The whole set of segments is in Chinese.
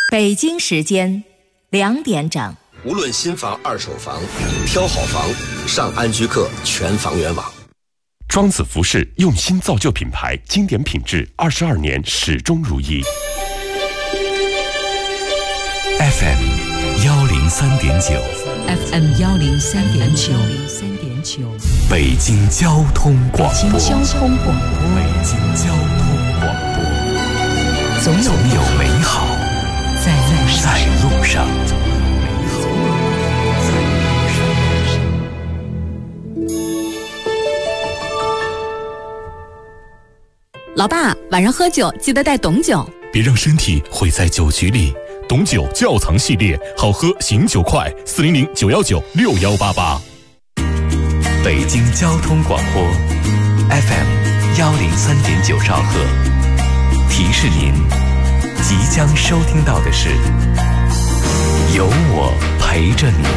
北京时间2点整。 无论新房、二手房，挑好房，上安居客全房源网。 庄子服饰用心造就品牌，经典品质，22年始终如一。 FM 103.9 FM 103.9 北京交通广播。 北京交通广播。 北京交通广播。总有美好在路上。 老爸，晚上喝酒记得带董酒， 别让身体毁在酒局里。董酒窖藏系列，好喝醒酒快，400-919-6188。北京交通广播 FM 103.9兆赫，提示您即将收听到的是有我陪着你。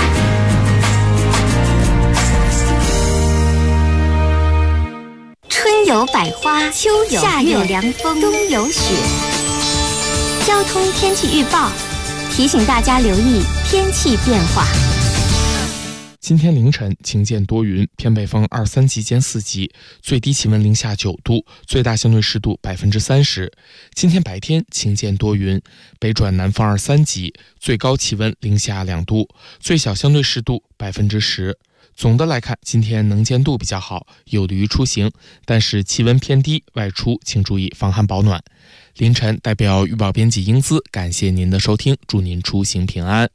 春有百花，秋有夏有凉风，冬有雪。交通天气预报提醒大家留意天气变化。 今天凌晨晴间多云，偏北风2、3级间4级，最低气温零下9度，最大相对湿度30%。今天白天晴间多云，北转南风2、3级，最高气温零下2度，最小相对湿度10%。总的来看，今天能见度比较好，有利于出行，但是气温偏低，外出请注意防寒保暖。凌晨代表预报编辑英姿感谢您的收听，祝您出行平安。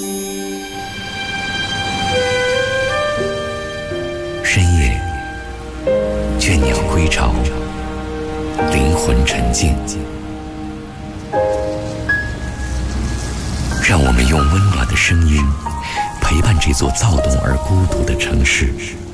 深夜，倦鸟归巢，灵魂沉静，让我们用温暖的声音陪伴这座躁动而孤独的城市。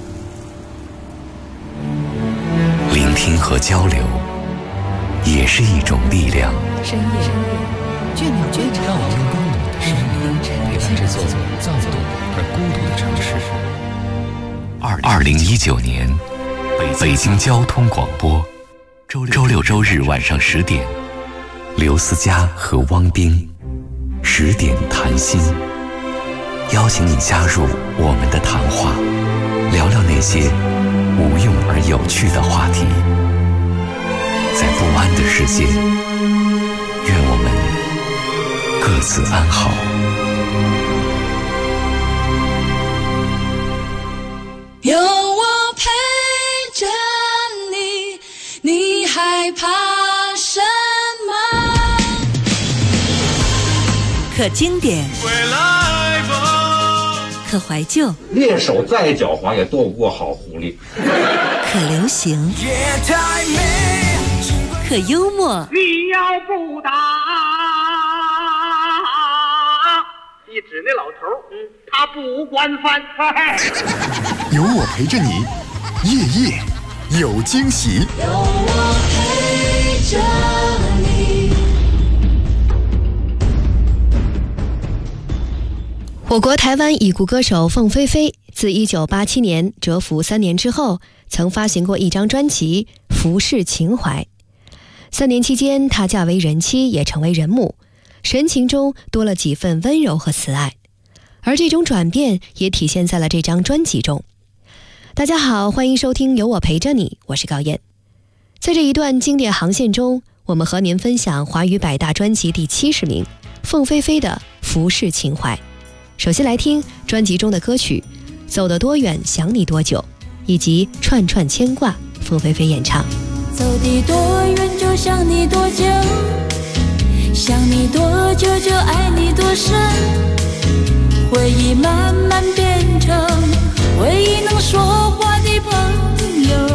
聆听和交流也是一种力量。 深夜，倦鸟归巢， 让我们用温暖的声音陪伴这座躁动而孤独的城市。2019年，北京交通广播，周六周日晚上10点，刘思佳和汪冰10点谈心，邀请你加入我们的谈话，聊聊那些无用而有趣的话题。在不安的世界，愿我们各自安好。 有我陪着你，你害怕什么？ 可经典， 回来吧。 可怀旧， 猎手再狡猾也躲不过好狐狸。 可流行，可幽默。 你要不打，一指那老头，他不管饭。 有我陪着你，夜夜有惊喜。 有我陪着你。 我国台湾已故歌手凤飞飞自1987年蛰伏3年之后，曾发行过一张专辑《浮世情怀》。3年期间，她嫁为人妻，也成为人母，神情中多了几分温柔和慈爱，而这种转变也体现在了这张专辑中。大家好，欢迎收听有我陪着你，我是高燕。在这一段经典航线中，我们和您分享华语百大专辑第70名凤飞飞的《浮世情怀》。首先来听专辑中的歌曲《走得多远想你多久》以及《串串牵挂》，凤飞飞演唱。 走得多远就想你多久，想你多久就爱你多深，回忆慢慢变成唯一能说话的朋友。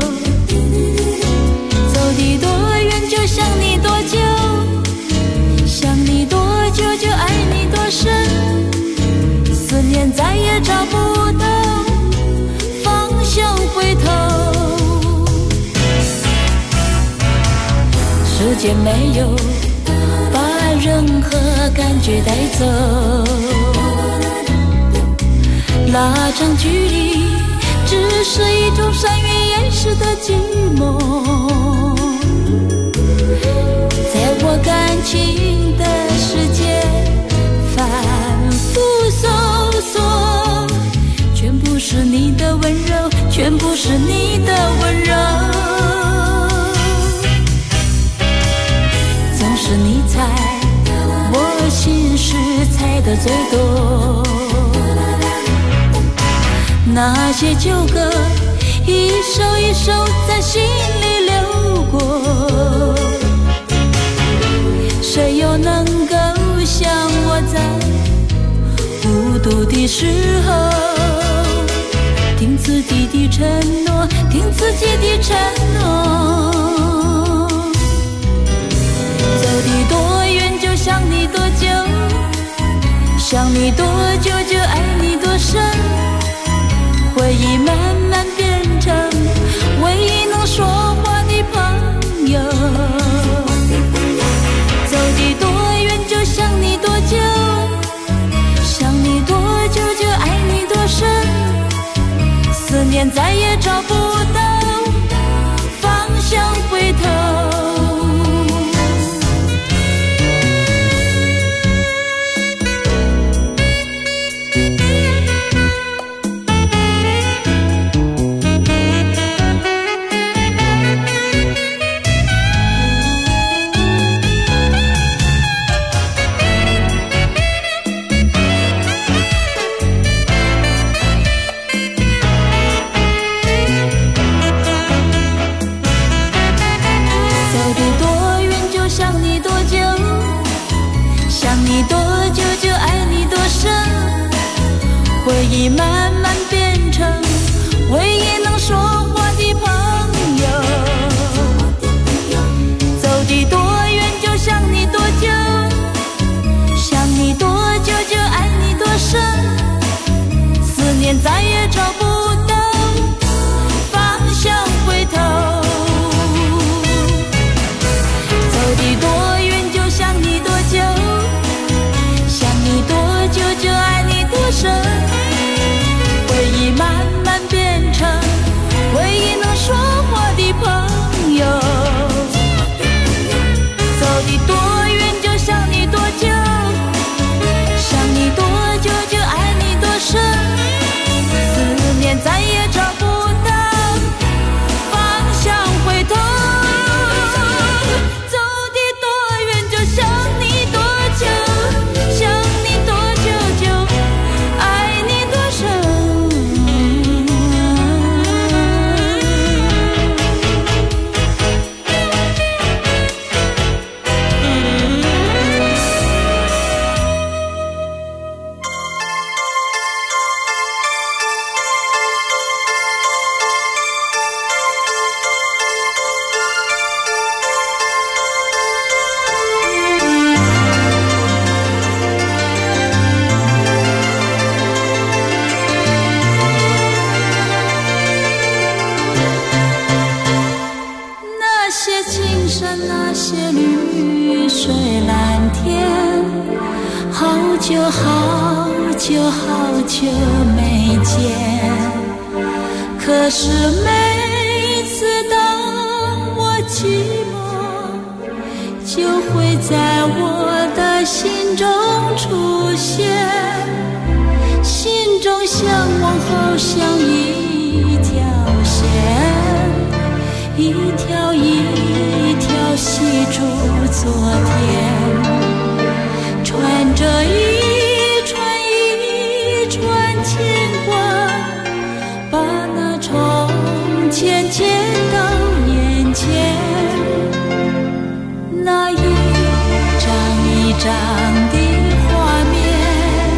走得多远就想你多久，想你多久就爱你多深，思念再也找不到方向回头。时间没有把任何感觉带走，拉长距离只是一种善于掩饰的寂寞。在我感情的是你的温柔，总是你猜我心事猜得最多。那些旧歌一首一首在心里流过，谁又能够像我在孤独的时候听自己的承诺，听自己的承诺。走的多远就想你多久，想你多久就爱你多深，回忆慢慢变成唯一能说话的朋友。走的多远就想你多久，想你多久就爱你多深，思念再也找不到方向回头。回忆慢慢变成唯一能说话的朋友。走的多远就想你多久，想你多久就爱你多深，思念再也找不到方向回头。走的多远就想你多久，想你多久就爱你多深，回忆慢慢变成唯一能说话的朋友。走的多远就想你多久，想你多久就爱你多深，思念再也找不到方向回头。走的多远就想你多久，想你多久就爱你多深。那些青山，那些绿水蓝天，好久好久好久没见。可是每次当我寂寞，就会在我的心中出现，心中向往好像一条线，一条一条系住昨天，穿着一串一串牵挂，把那从前牵到眼前，那一张一张的画面，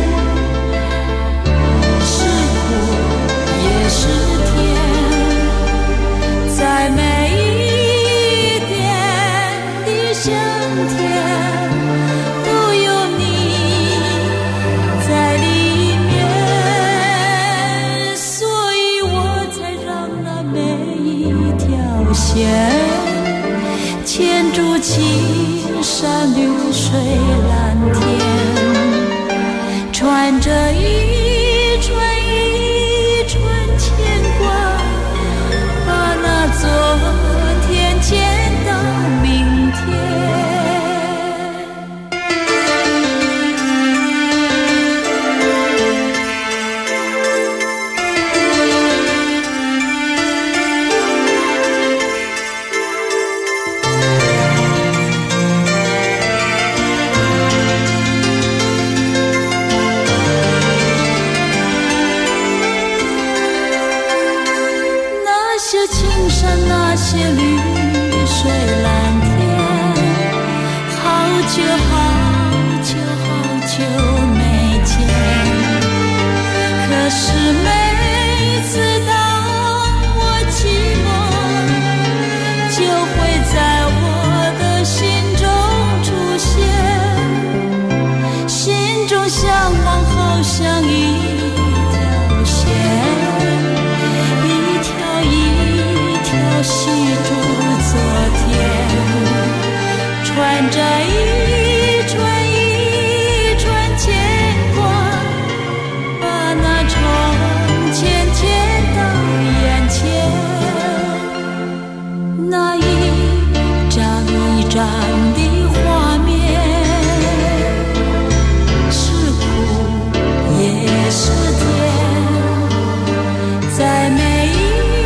是苦也是甜，在每一点的香甜都有你在里面，所以我才让那每一条线牵住青山绿水蓝天，穿着一串一串牵挂，把那昨天牵到明天。 些绿水蓝天，好久好久好久没见。可是每次当我寂寞，就会在我的心中出现，心中向往好像一条线，细住昨天，穿着一串一串牵挂，把那从前牵到眼前，那一张一张的画面，是苦也是甜，在每一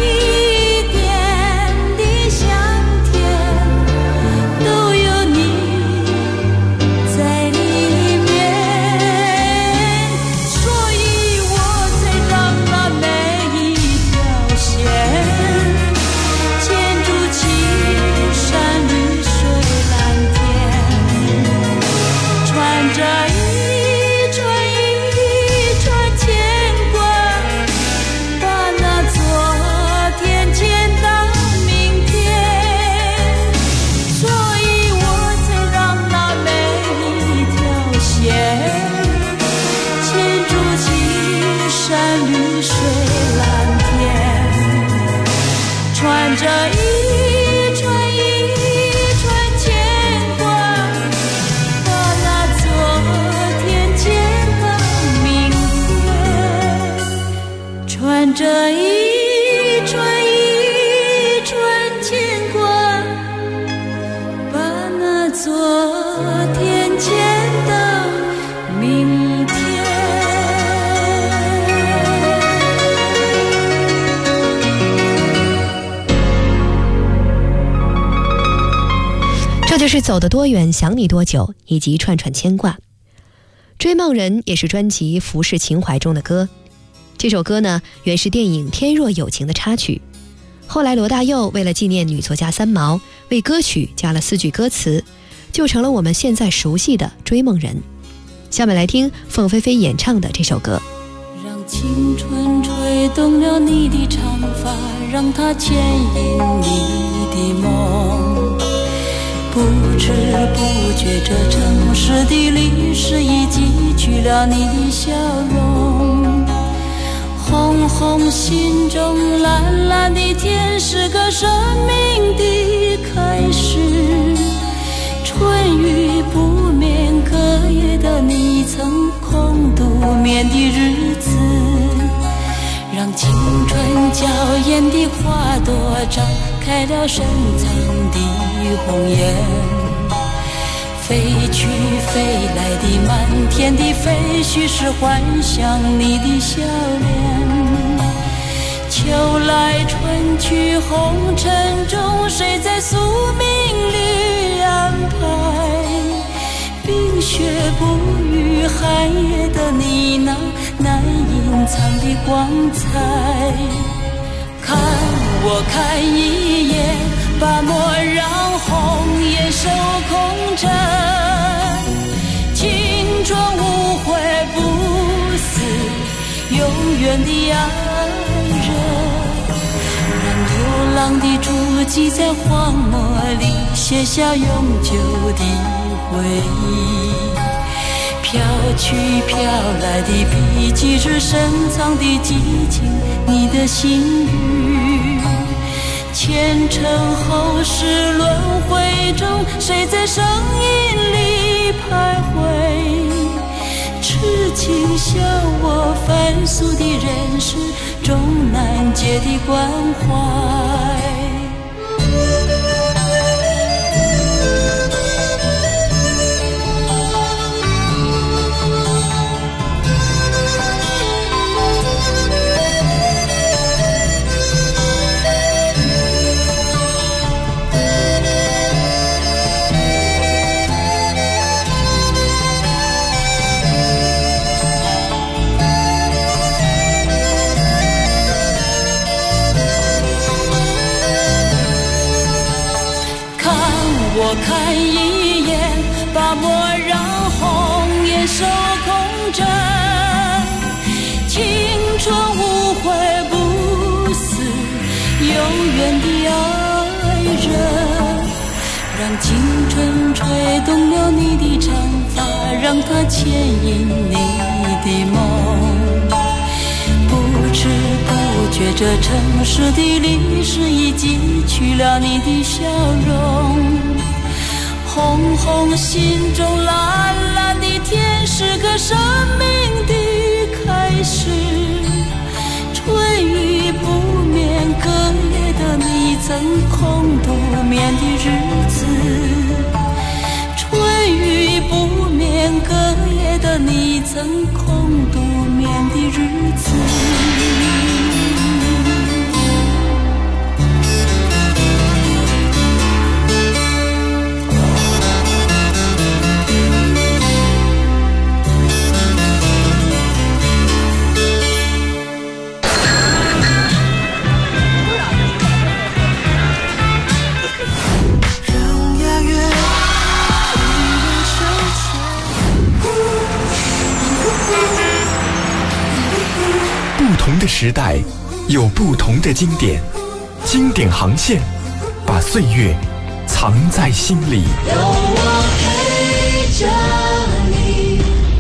这一串一串牵挂，把那昨天牵到明天。 这就是走得多远想你多久以及串串牵挂。追梦人也是专辑《浮世情怀》中的歌。这首歌呢，原是电影《天若有情》的插曲，后来罗大佑为了纪念女作家三毛，为歌曲加了4句歌词，就成了我们现在熟悉的《追梦人》。下面来听凤飞飞演唱的这首歌。 让青春吹动了你的长发，让它牵引你的梦，不知不觉这城市的历史已记取了你的笑容，红红心中蓝蓝的天是个生命的开始，春雨不眠隔夜的你曾空独眠的日子，让青春娇艳的花朵绽开了深藏的红颜，飞去飞来的满天的飞絮是幻想你的笑脸，秋来春去红尘中谁在宿命里安排，冰雪不语寒夜的你那难隐藏的光彩，看我看一眼，把莫让红颜守空枕，青春无悔不死，永远的爱人，让流浪的足迹在荒漠里写下永久的回忆，飘去飘来的笔迹是深藏的激情，你的心语，前尘后世轮回中谁在声音里徘徊，痴情笑我凡俗的人世终难解的关怀。 守空枕，青春无悔不死，永远的爱人。让青春吹动了你的长发，让它牵引你的梦。不知不觉，这城市的历史已记取了你的笑容。红红心中，蓝蓝的天，是个生命的开始。春雨不眠，隔夜的你曾空独眠的日子。春雨不眠，隔夜的你曾空独眠的日子。 不同的时代有不同的经典，经典航线把岁月藏在心里。 有我陪着你。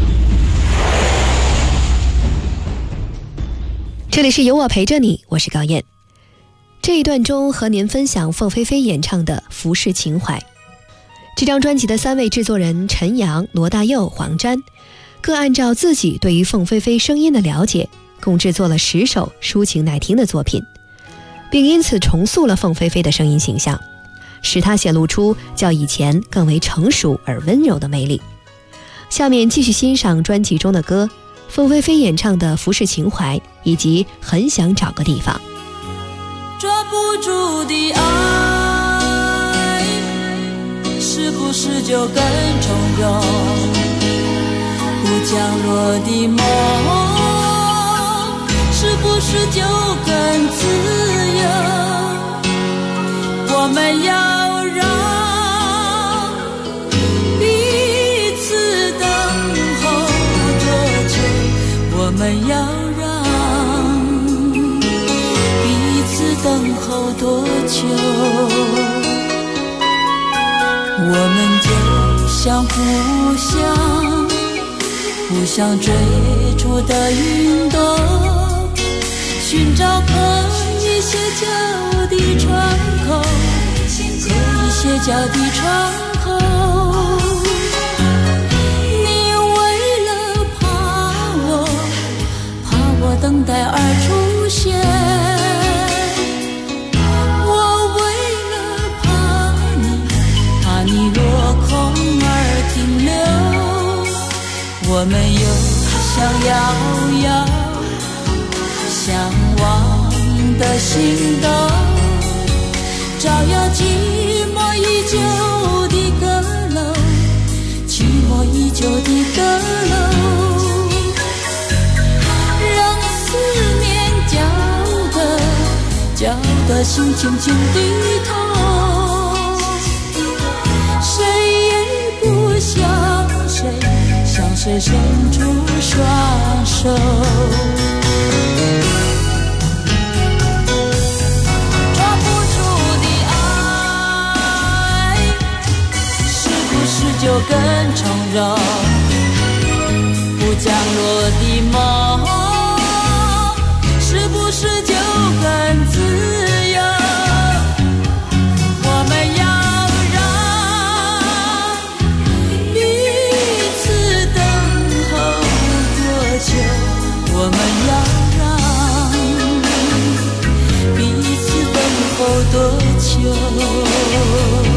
这里是有我陪着你，我是高燕。这一段中和您分享凤飞飞演唱的《浮世情怀》。这张专辑的3位制作人陈阳、罗大佑、黄沾，各按照自己对于凤飞飞声音的了解，共制作了10首抒情耐听的作品，并因此重塑了凤飞飞的声音形象，使她显露出较以前更为成熟而温柔的魅力。下面继续欣赏专辑中的歌，凤飞飞演唱的《浮世情怀》以及《很想找个地方》。 抓不住的爱，是不是就更从容？不降落的梦，是不是就更自由？我们要让彼此等候多久？我们要让彼此等候多久？我们就像互相追逐的云朵，寻找可以歇脚的窗口，可以歇脚的窗口。你为了怕我等待而出现，我为了怕你落空而停留。我们有想要向往的心动，照耀寂寞已久的阁楼，寂寞已久的阁楼，让思念搅得心轻轻低头，谁也不想向谁伸出双手。抓不住的爱，是不是就更从容？不降落的梦，是不是就更自由？我们要我们要让彼此等候多久？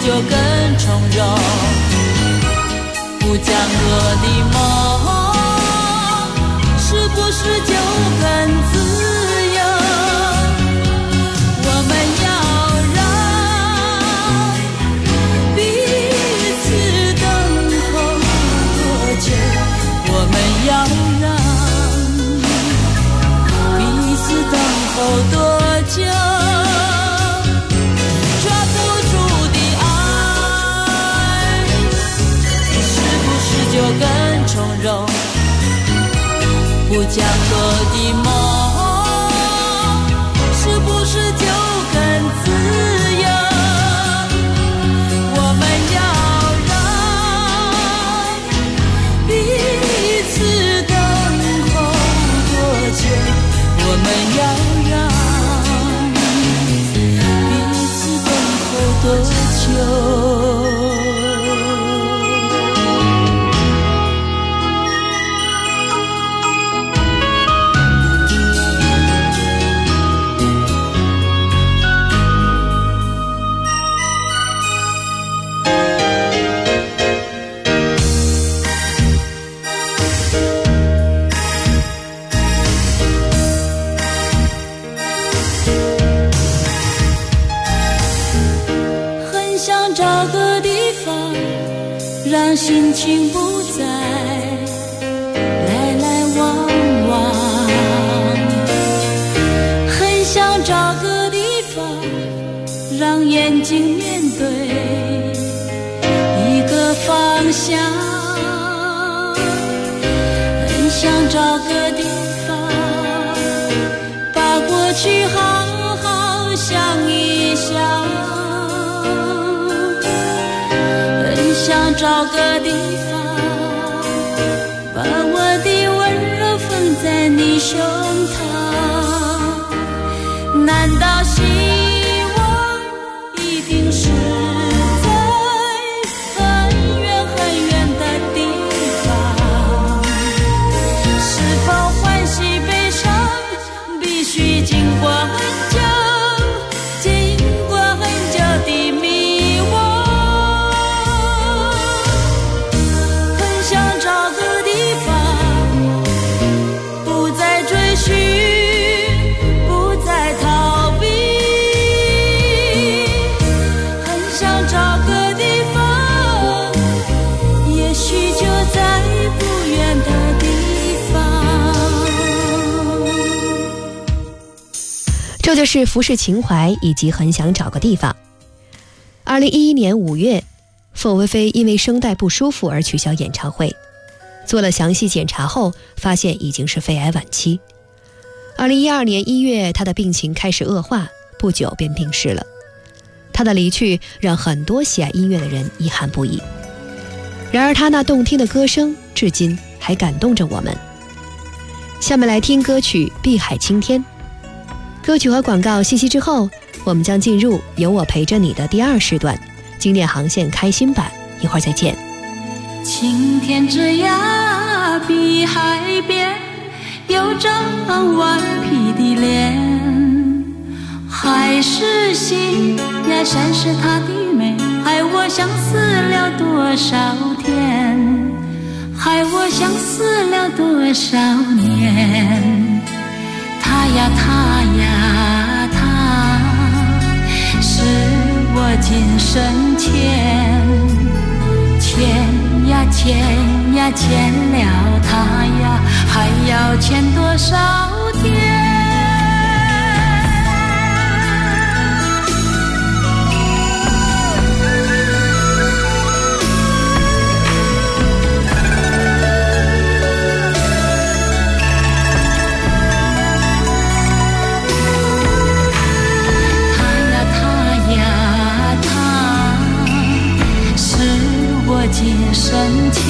就更从容？不降落的梦，是不是就更自由？我们要让彼此等候多久？我们要让彼此等候多久？抓不住的爱，是不是就更从容？不降落的梦，是不是就更自由？我们要让彼此等候多久？我们要让彼此等候多久？让心情不再来来往往，很想找个地方，让眼睛面对一个方向，很想找个地方，把过去好好想一想，想找个地方，把我的温柔放在你胸膛。难道希望一定是在很远很远的地方？是否欢喜悲伤必须经过很久，经过很久的迷惘？ 这就是服饰情怀以及很想找个地方。2011年5月，凤飞飞因为声带不舒服而取消演唱会，做了详细检查后发现已经是肺癌晚期。2012年1月，她的病情开始恶化，不久便病逝了。她的离去让很多喜爱音乐的人遗憾不已，然而她那动听的歌声至今还感动着我们。下面来听歌曲《碧海青天》。歌曲和广告信息之后，我们将进入有我陪着你的第2时段，经典航线开心版，一会儿再见。 青天之涯，碧海边，有张顽皮的脸，海是心呀，山是它的美，害我相思了多少天，害我相思了多少年。他呀他呀他，是我今生欠，欠呀欠呀欠了他呀，还要欠多少天。今生欠，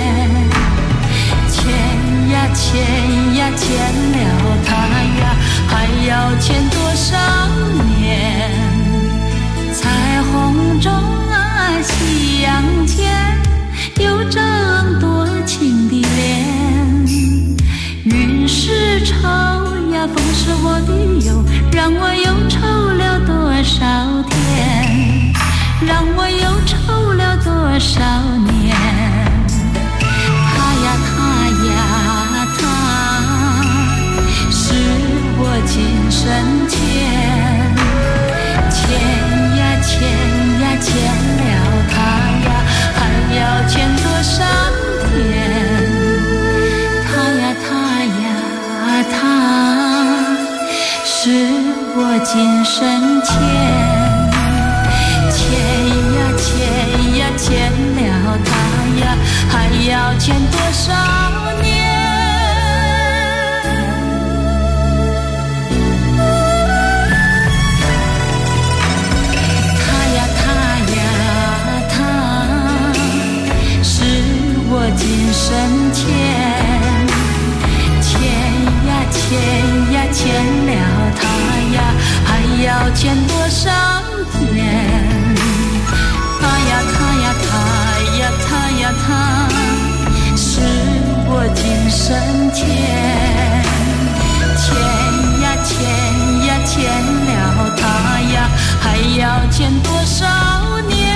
欠呀欠呀欠了他呀，还要欠多少年？彩虹中啊，夕阳前，有张多情的脸。云是愁呀，风是我的忧，让我忧愁了多少天？让我忧多少年？他呀他呀他呀他呀他，是我今生天。欠呀欠呀欠了他呀，还要欠多少年？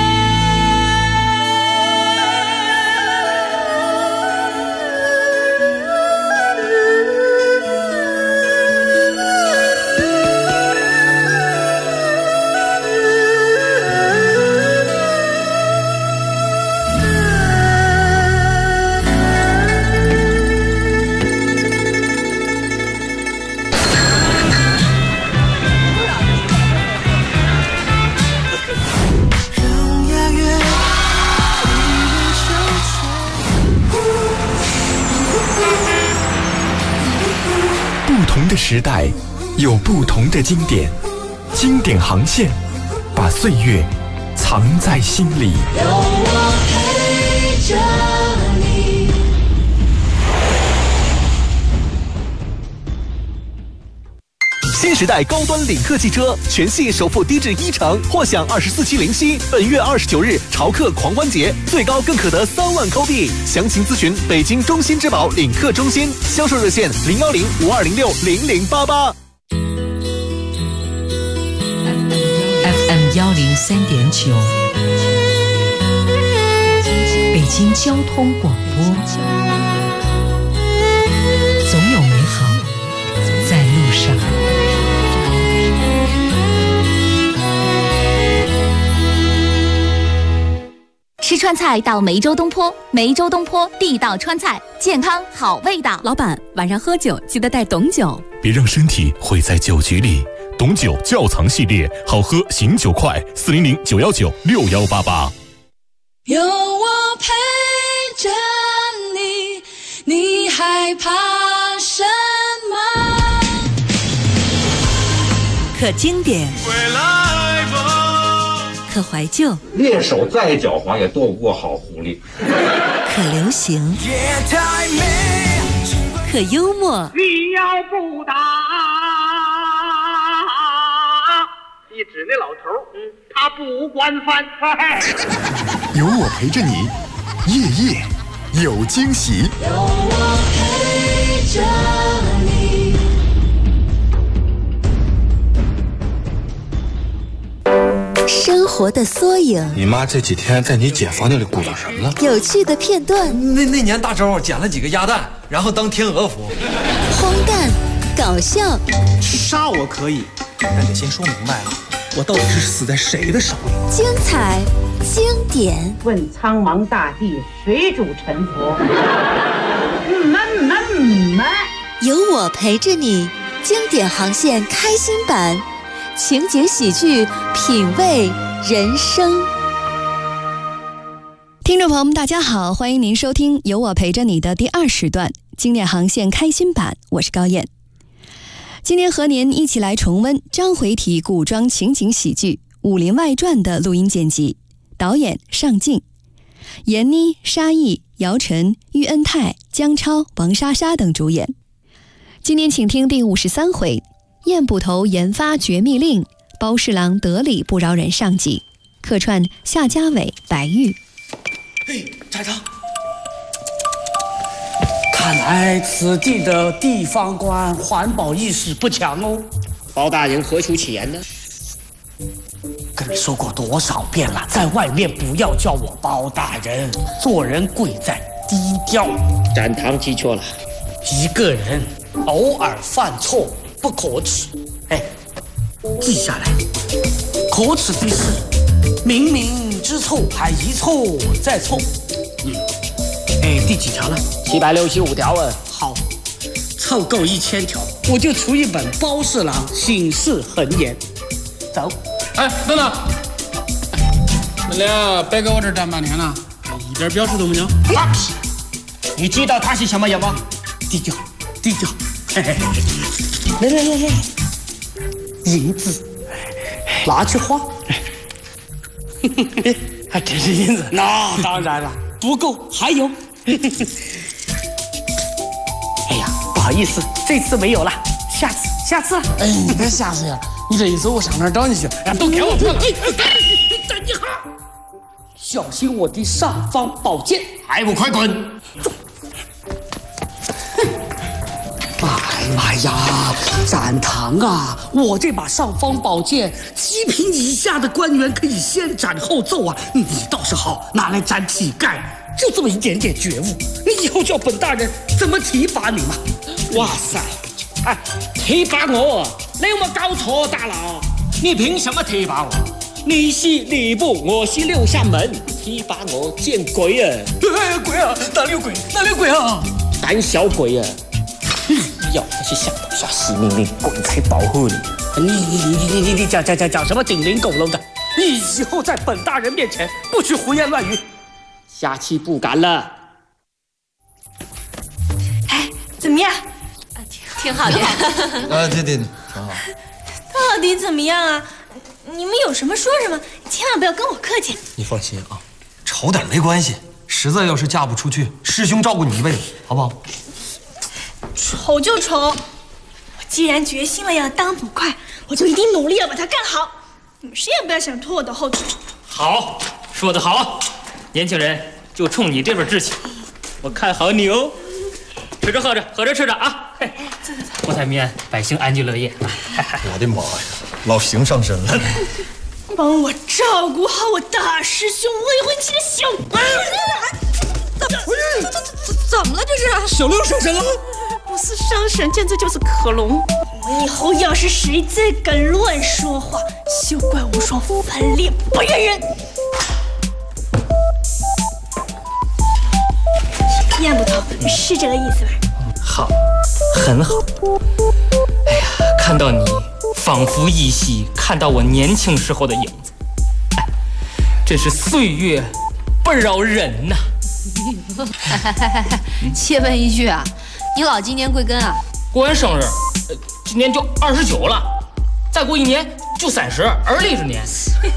不同的时代有不同的经典，经典航线把岁月藏在心里。 有我陪着你。 新时代高端领克汽车全系首付低至1%，或享24期零息。本月29日潮客狂欢节，最高更可得3万扣币。详情咨询北京中心之宝领克中心，销售热线010-5206-0088。 FM 103.9，北京交通广播，总有美好在路上。 吃川菜到梅州东坡，梅州东坡地道川菜，健康好味道。老板，晚上喝酒记得带董酒， 别让身体毁在酒局里。董酒窖藏系列，好喝醒酒快，400-919-6188。 有我陪着你，你害怕什么？ 可经典，可怀旧， 猎手再狡猾也斗不过好狐狸。 可流行，可幽默。 你要不打，一指那老头，他不惯犯。 有我陪着你，夜夜有惊喜。 有我陪着你。 生活的缩影， 你妈这几天在你姐房间里鼓捣什么了？ 有趣的片段。 那年大周捡了几个鸭蛋，然后当天鹅服。 荒诞，搞笑。 杀我可以，但得先说明白了，我到底是死在谁的手里？ 精彩，经典。 问苍茫大地，谁主沉浮？ 有我陪着你，经典航线开心版。情景喜剧，品味人生。 听众朋友们，大家好，欢迎您收听有我陪着你的第2时段经典航线开心版，我是高燕。今天和您一起来重温章回体古装情景喜剧《武林外传》的录音剪辑，导演尚敬，闫妮、沙溢、姚晨、喻恩泰、姜超、王莎莎等主演。今天请听第53回燕捕头研发绝密令，包侍郎得理不饶人上集，客串夏家伟、白玉。 嘿，寨长，看来此地的地方官环保意识不强哦。 包大人何出其言呢？ 跟你说过多少遍了，在外面不要叫我包大人，做人贵在低调。 展堂记错了， 一个人偶尔犯错不可耻，哎，记下来，可耻的是明明知错还一错再错。哎，第几条了 ？765条啊。 好，凑够1000条，我就出一本包侍郎醒世恒言。走。 哎，等等，你俩别搁我这儿站半天了，一点表示都没有。 放屁！你知道他是什么人吗？低调，低调。嘿嘿嘿，来，银子，拿去花。还真是银子？那当然了，不够，还有。哎呀，不好意思，这次没有了，下次。 下次。 哎，你别下次呀！你这一走，我上哪儿找你去？哎，都给我滚！ 等一下，小心我的尚方宝剑！ 还不快滚！ 哎呀，展堂啊，我这把尚方宝剑，7品以下的官员可以先斩后奏啊，你倒是好，拿来斩乞丐，就这么一点点觉悟，你以后叫本大人怎么提拔你嘛？哇塞！ 哎，提拔我，你有冇搞错大佬？你凭什么提拔我？你是吏部，我是六扇门，提拔我见鬼啊！ 鬼啊！哪里有鬼？哪里有鬼啊？ 胆小鬼啊！要不是想到下死命令，鬼才保护你。 你讲什么顶林狗笼的？你以后在本大人面前不许胡言乱语。 下期不敢了。 哎，怎么样？ 挺好的。 啊，对，挺好。 到底怎么样啊？你们有什么说什么，千万不要跟我客气。 你放心啊，丑点没关系，实在要是嫁不出去，师兄照顾你一辈子，好不好？ 丑就丑，我既然决心了要当捕快，我就一定努力要把它干好。你们谁也不要想拖我的后腿。 好，说得好，年轻人就冲你这份志气，我看好你哦。吃着喝着，喝着吃着啊！嘿，国泰民安，百姓安居乐业。 我的妈呀，老邢上身了！ 帮我照顾好我大师兄未婚妻的小姑娘。怎么了？这是小六上身了？ 不是上身，简直就是克隆。我以后要是谁再敢乱说话，休怪无双翻脸不认人。燕捕头是这个意思吧？ 好，很好。哎呀，看到你，仿佛依稀看到我年轻时候的影子。哎，真是岁月不饶人呐。 切问一句啊，你老今年贵庚啊？ 过完生日，今年就29了，再过1年就30，而立之年。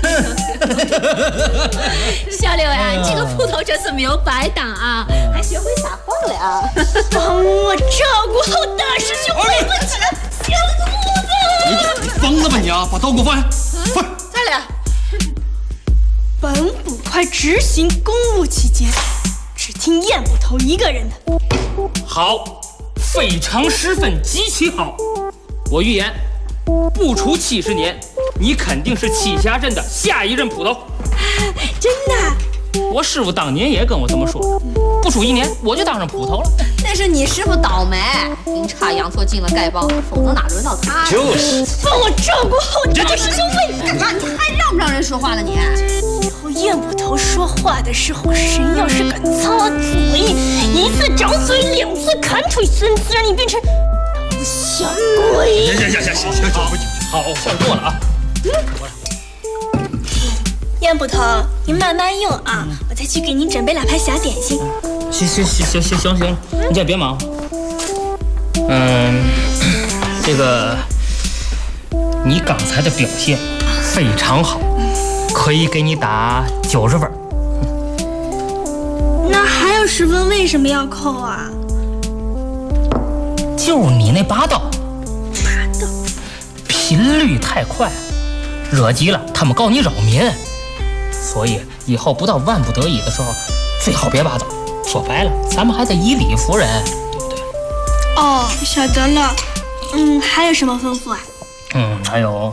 小六呀，这个铺头这次没有白当啊，还学会撒谎了啊！ 帮我照顾好大师兄未婚妻的小姑子。 你疯了吧你啊！把刀给我放下！快！ 再来。本捕快执行公务期间，只听燕捕头一个人的。 好，非常时分，极其好。我预言，不出70年，你肯定是栖霞镇的下一任捕头。 真的？ 我师傅当年也跟我这么说，不出1年我就当上捕头了。 那是你师傅倒霉，阴差阳错进了丐帮，否则哪轮到他呀？ 就是。 帮我照顾好大师兄未婚妻。 妈，你还让不让人说话了你？ 以后燕捕头说话的时候，谁要是敢擦嘴，1次掌嘴，2次砍腿，3次让你变成刀下鬼。 行， 好，算过了啊。 燕捕头，你慢慢用啊，我再去给你准备2盘小点心。 行，你先别忙。这个你刚才的表现非常好，可以给你打90分。 那还有10分为什么要扣啊？ 就是你那拔刀频率太快，惹急了他们告你扰民，所以以后不到万不得已的时候，最好别拔刀。说白了，咱们还得以理服人，对不对？ 哦，晓得了。还有什么吩咐啊？ 还有，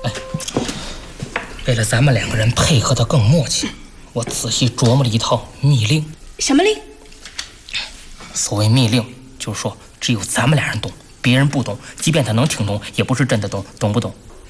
为了咱们2个人配合得更默契，我仔细琢磨了一套密令。 什么令？ 所谓密令，就是说只有咱们2人懂，别人不懂，即便他能听懂，也不是真的懂，懂不懂？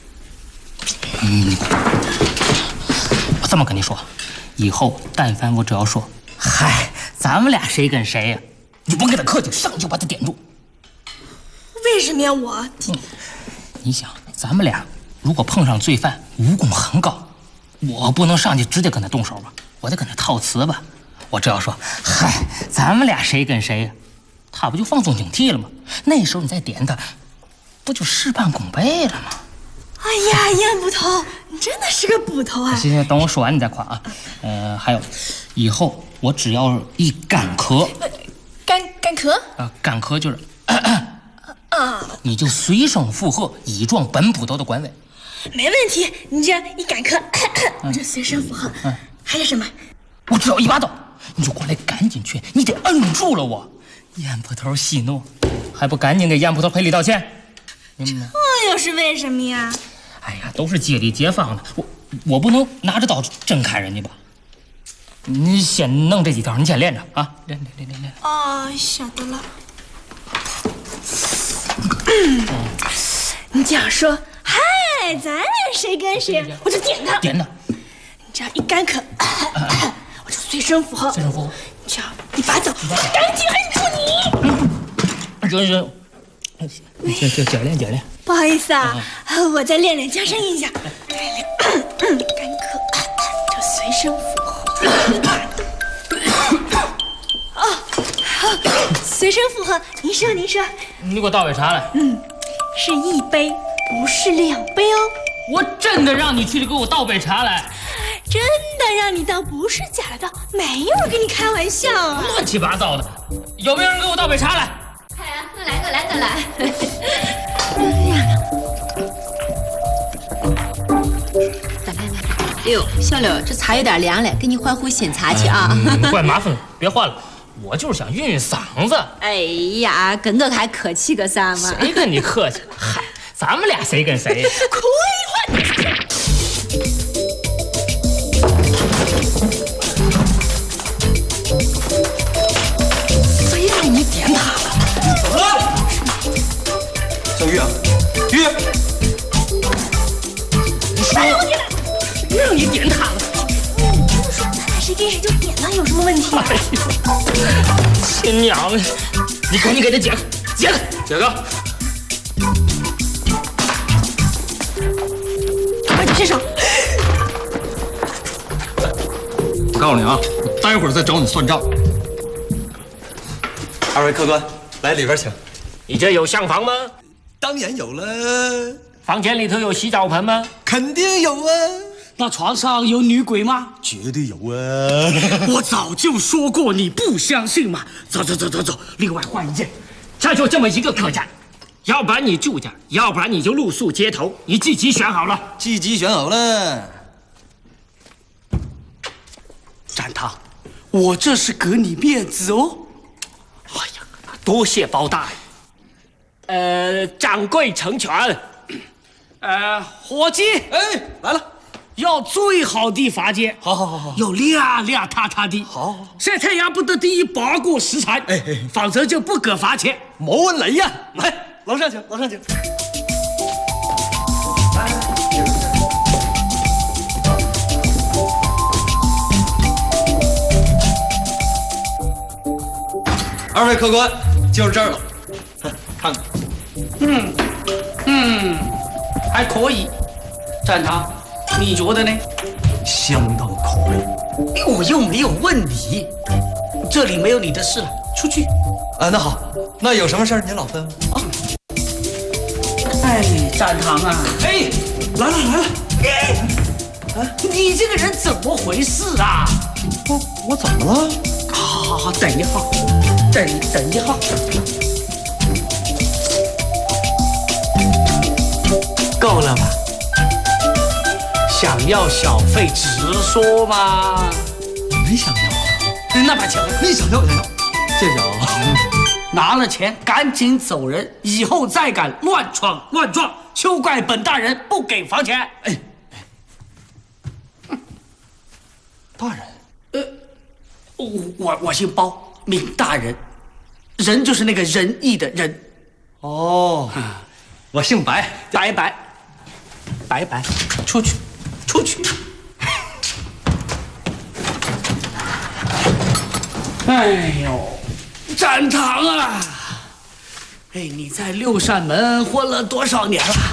我这么跟你说，以后但凡我只要说，嗨，咱们俩谁跟谁呀，你甭跟他客气，上去就把他点住。 为什么呀？我你想，咱们俩如果碰上罪犯，武功很高，我不能上去直接跟他动手吧，我得跟他套词吧。我只要说，嗨，咱们俩谁跟谁呀，他不就放松警惕了吗？那时候你再点他，不就事半功倍了吗？ 哎呀，燕捕头，你真的是个捕头啊！ 行，等我说完你再夸啊。还有，以后我只要一干咳， 干咳啊，干咳就是你就随声附和，以状本捕头的官位。 没问题，你这样一赶课，我就随身附和。还有什么？ 我只要一把刀，你就过来赶紧去，你得摁住了我。燕捕头息怒，还不赶紧给燕捕头赔礼道歉？明白吗？ 这又是为什么呀？ 哎呀，都是街里街坊的，我不能拿着刀真砍人家吧？你先弄这几条，你先练着啊，练。 哦，晓得了。你这样说，嗨，咱俩谁跟谁，我就点他。 点他。 你这样一干咳，我就随身附和。 随身附和。 你这样一把刀，赶紧摁住你。 行，脚练。 不好意思啊，我再练，加深印象。干咳，就随身附和。随身附和。您说。 你给我倒杯茶来。 是一杯，不是2杯哦。 我真的让你去给我倒杯茶来。 真的让你倒，不是假的倒，没有人跟你开玩笑啊。 乱七八糟的，有没有人给我倒杯茶来？ 哎呀，我来。 哎呦，小刘，这茶有点凉了，给你换壶新茶去啊。 怪麻烦了，别换了，我就是想润嗓子。 哎呀，跟我还客气个啥嘛？ 谁跟你客气？嗨，咱们俩谁跟谁？ 亏换！ 谁让你点他了？ 怎么了？小玉啊，玉， 你说我点的。 让你点他了， 不是说咱俩谁跟谁就点了，有什么问题？ 哎呦，亲娘的，你赶紧给他解开。 快点伸手！ 我告诉你啊，我待会儿再找你算账。二位客官，来里边请。 你这有厢房吗？ 当然有了。 房间里头有洗澡盆吗？ 肯定有啊。 那床上有女鬼吗？ 绝对有啊！ 我早就说过，你不相信嘛。走，另外换一间。 这就这么一个客栈，要不然你住家，要不然你就露宿街头，你自己选好了。 自己选好了。 展堂，我这是给你面子哦。 哎呀，多谢包大人。掌柜成全。 伙计， 哎，来了。 要最好的法间， 好， 要亮亮塌塌的， 好， 晒太阳不得低，包过食材，否则就不给罚钱。 没问题呀，来，楼上请。二位客官，就是这儿了，看看。 还可以。展堂。你觉得呢？ 相当可以。 我又没有问你，这里没有你的事了，出去。 那好，那有什么事儿您老吩咐啊。 哎，展堂啊， 哎，来了。 你这个人怎么回事啊？ 我怎么了？ 好，等一会儿，等一会儿。够了吧？想要小费直说嘛。 我没想要啊。 那把钱你想要。谢谢啊。 拿了钱赶紧走人，以后再敢乱闯乱撞，休怪本大人不给房钱。 哎，大人。 我姓包，名大人，仁就是那个仁义的仁。 哦，我姓白， 白，出去。哎呦，展堂啊！你在六扇门混了多少年了？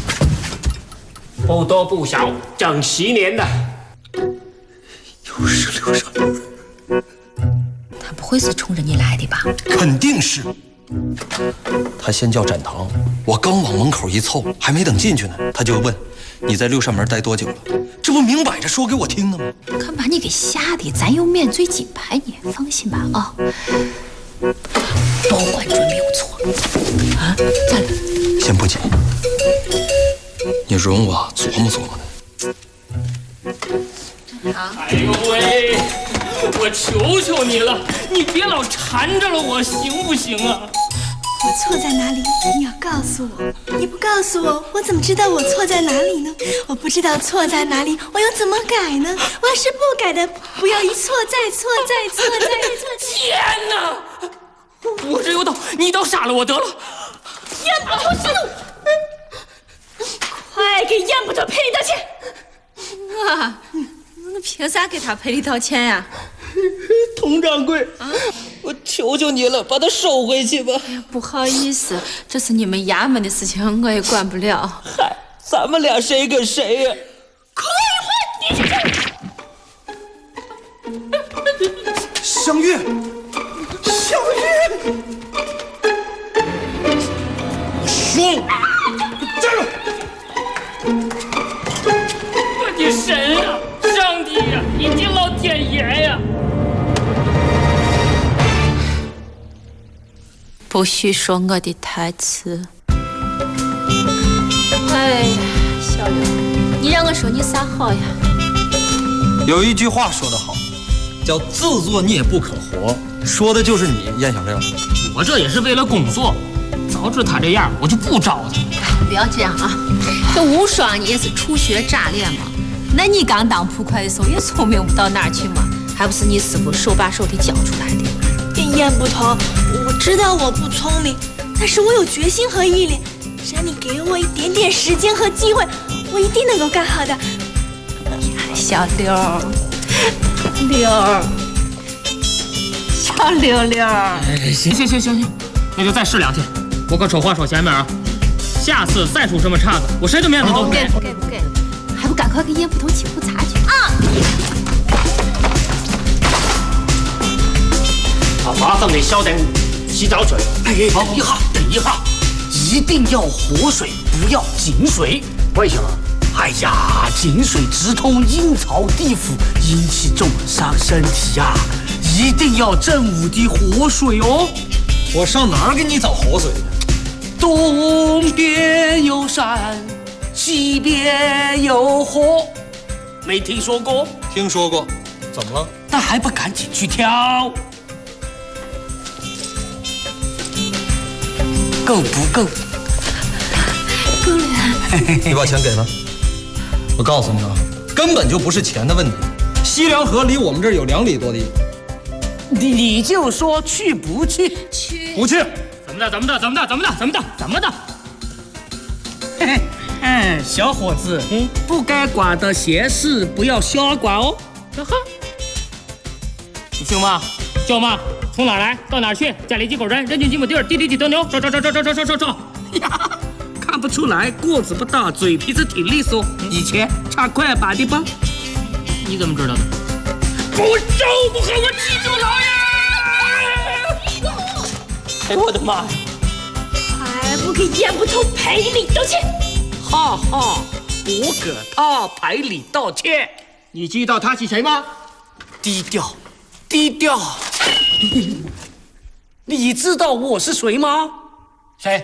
不多不少，整10年了。 又是六扇门。 他不会是冲着你来的吧？ 肯定是。他先叫展堂，我刚往门口一凑，还没等进去呢，他就问：“你在六扇门待多久了？”这不明摆着说给我听的吗？ 看把你给吓的，咱又面嘴紧拍你，放心吧啊。 都完全没有错啊！咋了？ 先不急，你容我琢磨琢磨呢。 哎呦喂！我求求你了，你别老缠着了我，行不行啊？ 我错在哪里？你要告诉我。你不告诉我，我怎么知道我错在哪里呢？我不知道错在哪里，我又怎么改呢？我要是不改的，不要一错再错再错再错。 天哪！我这有道，你倒杀了我得了。 燕捕头息怒，快给燕捕头赔礼道歉。 啊，那凭啥给他赔礼道歉呀？ 佟掌柜，我求求你了，把他收回去吧。 哎呀，不好意思，这是你们衙门的事情，我也管不了。 嗨，咱们俩谁跟谁呀？ 快还你去！ 香月，香月， 凶！ 站住！ 我的神啊，上帝呀，你的老天爷呀！ 不许说我的台词。哎呀，小刘，你让我说你啥好呀？ 有一句话说得好，叫自作孽不可活，说的就是你，燕小六。 我这也是为了工作，早知他这样，我就不招他。 不要这样啊！这无双你也是初学乍练嘛，那你刚当捕快的时候也聪明不到哪儿去嘛，还不是你师傅手把手的教出来的。 燕捕头，我知道我不聪明，但是我有决心和毅力。只要你给我一点点时间和机会，我一定能够干好的。 小刘，小刘刘。 行，那就再试2天。我可丑话说前面啊，下次再出什么岔子，我谁的面子都不给。 不给，还不赶快给燕捕头沏壶茶去啊！ 麻烦你小等洗澡水。 好，等一下，一定要活水，不要井水。 为什么？ 哎呀，井水直通阴曹地府，阴气重伤身体呀，一定要正午的活水哦。 我上哪儿给你找活水呢？ 东边有山，西边有河，没听说过？ 听说过，怎么了？ 那还不赶紧去挑？够不够？ 够了。 你把钱给他。我告诉你啊，根本就不是钱的问题。西凉河离我们这儿有2里多地。 你就说去不去？ 去。 不去。 怎么的？ 小伙子，不该管的闲事不要瞎管哦。 你姓嘛？叫嘛？从哪儿来？到哪儿去？家里几口人？人均几亩地儿？地几头牛？找呀，看不出来，个子不大，嘴皮子挺利索。以前唱快板的吧？ 你怎么知道的？ 不招不和我记住了呀！ 哎，我的妈呀！ 还不给燕捕头赔礼道歉？ 哈哈，我给他赔礼道歉。 你知道他是谁吗？ 低调。你知道我是谁吗？ 谁？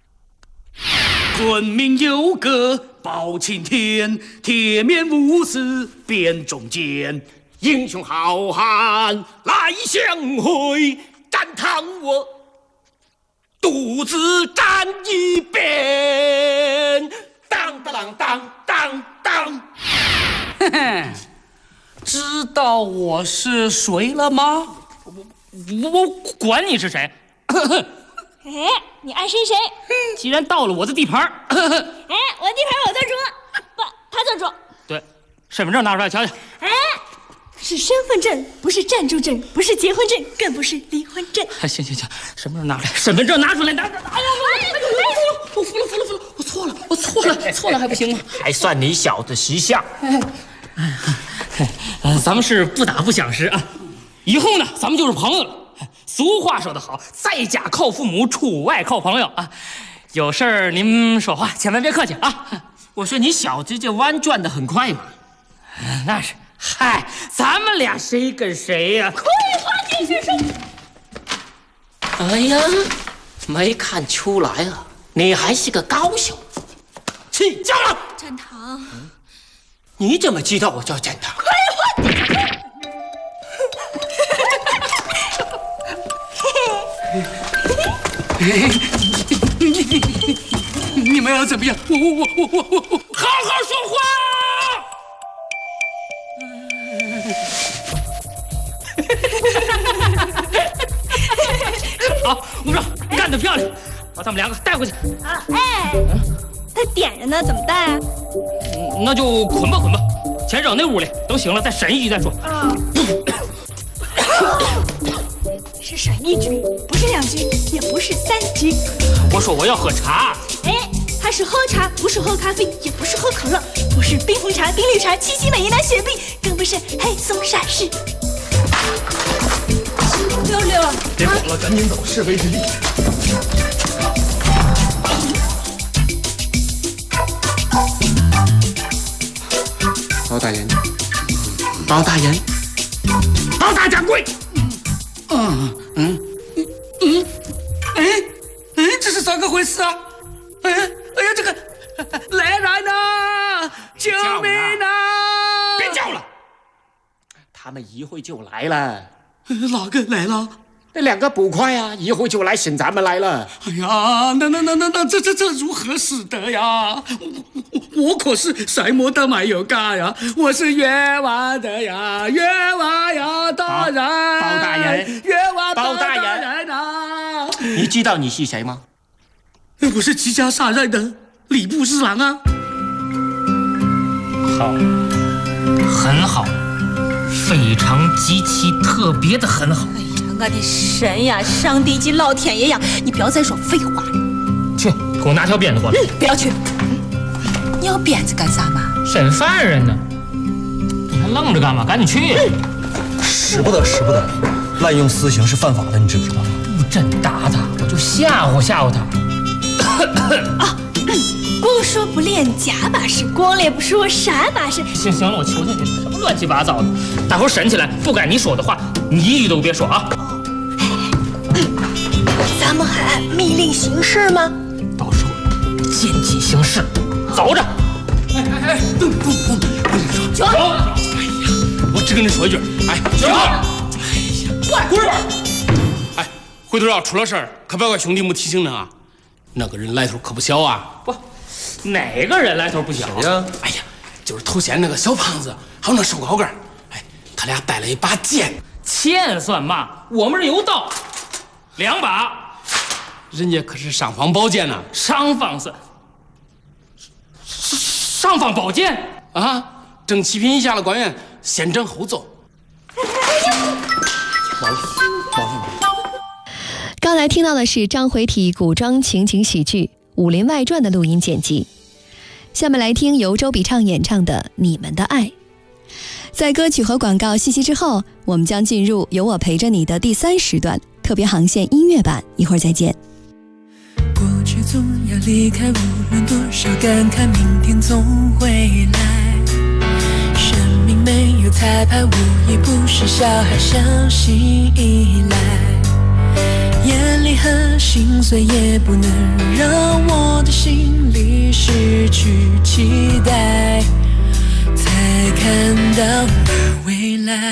昆明有个包青天，铁面无私辨忠奸， 英雄好汉来相会，战堂我独自站一边，当当当当当。 嘿嘿，知道我是谁了吗？ 我管你是谁。 哎，你爱谁谁？ 既然到了我的地盘， 哎，我的地盘我做主，不，他做主。 对，身份证拿出来瞧瞧。 哎，是身份证，不是暂住证，不是结婚证，更不是离婚证。 行，身份证拿出来，身份证拿出来，拿！哎呀，我服了，我错了还不行吗？ 还算你小子识相。 咱们是不打不相识啊，以后呢，咱们就是朋友了。俗话说得好，在家靠父母，出外靠朋友啊。有事儿您说话，千万别客气啊。 我说你小子这弯转得很快嘛。 那是，嗨，咱们俩谁跟谁呀？ 葵花点穴手。 哎呀，没看出来啊，你还是个高手。起叫了， 展堂。 你怎么知道我叫展堂？ 你们要怎么样？我，好好说话。 好，吴少，干得漂亮，把他们两个带回去。 啊，哎，他点着呢，怎么带啊？ 那就捆吧，先扔那屋里，等醒了再审一局再说。 是审一局，不是2局，也不是3局。 我说我要喝茶。 哎，他是喝茶，不是喝咖啡，也不是喝可乐，不是冰红茶、冰绿茶、七喜美椰奶雪碧，更不是黑松沙士。溜溜， 别跑了，赶紧走，是非之地。 包大人，包大人，包大掌柜。 这是咋个回事啊？哎呀，这个来人呐！救命啊！ 别叫了，他们一会就来了。 哪个来了？ 那2个捕快啊，一会就来审咱们来了。 哎呀，那这如何使得呀？我可是塞摩的买油嘎呀，我是冤枉的呀，冤枉呀，大人！ 包大人， 冤枉包大人啊！ 你知道你是谁吗？ 我是即将上任的礼部侍郎啊。 好，很好，非常极其特别的很好。 哎呀，我的神呀，上帝及老天爷呀！你不要再说废话了。 去，给我拿条鞭子过来。 不要去。你要鞭子干啥嘛？ 审犯人呢。你还愣着干嘛？赶紧去！ 使不得，滥用私刑是犯法的，你知不知道？ 不真打他，我就吓唬他。 啊，光说不练假把式，光练不说啥把式。 行了，我求求你了，什么乱七八糟的，大伙审起来，不该你说的话，你一句都别说啊。 咱们还按密令行事吗？ 到时候见机行事，走着。 哎， 走！哎呀， 我只跟你说一句，哎，行了， 滚！ 哎，回头要出了事儿，可别怪兄弟们提醒呢啊。那个人来头可不小啊！ 不，哪个人来头不小呀？ 哎呀，就是头先那个小胖子，还有那瘦高个，哎，他俩带了一把剑。 剑算嘛？我们这有刀，2把。 人家可是尚方宝剑呢。 尚方宝剑啊！正七品以下的官员，先斩后奏。 刚才听到的是章回体古装情景喜剧《武林外传》的录音剪辑。下面来听由周笔畅演唱的《你们的爱》。在歌曲和广告信息之后，我们将进入有我陪着你的第3时段特别航线音乐版，一会儿再见。 过去总要离开，无论多少感慨，明天总会来。生命没有彩排，无一不是小孩相信依赖。眼泪和心碎也不能让我的心里失去期待，才看到了未来。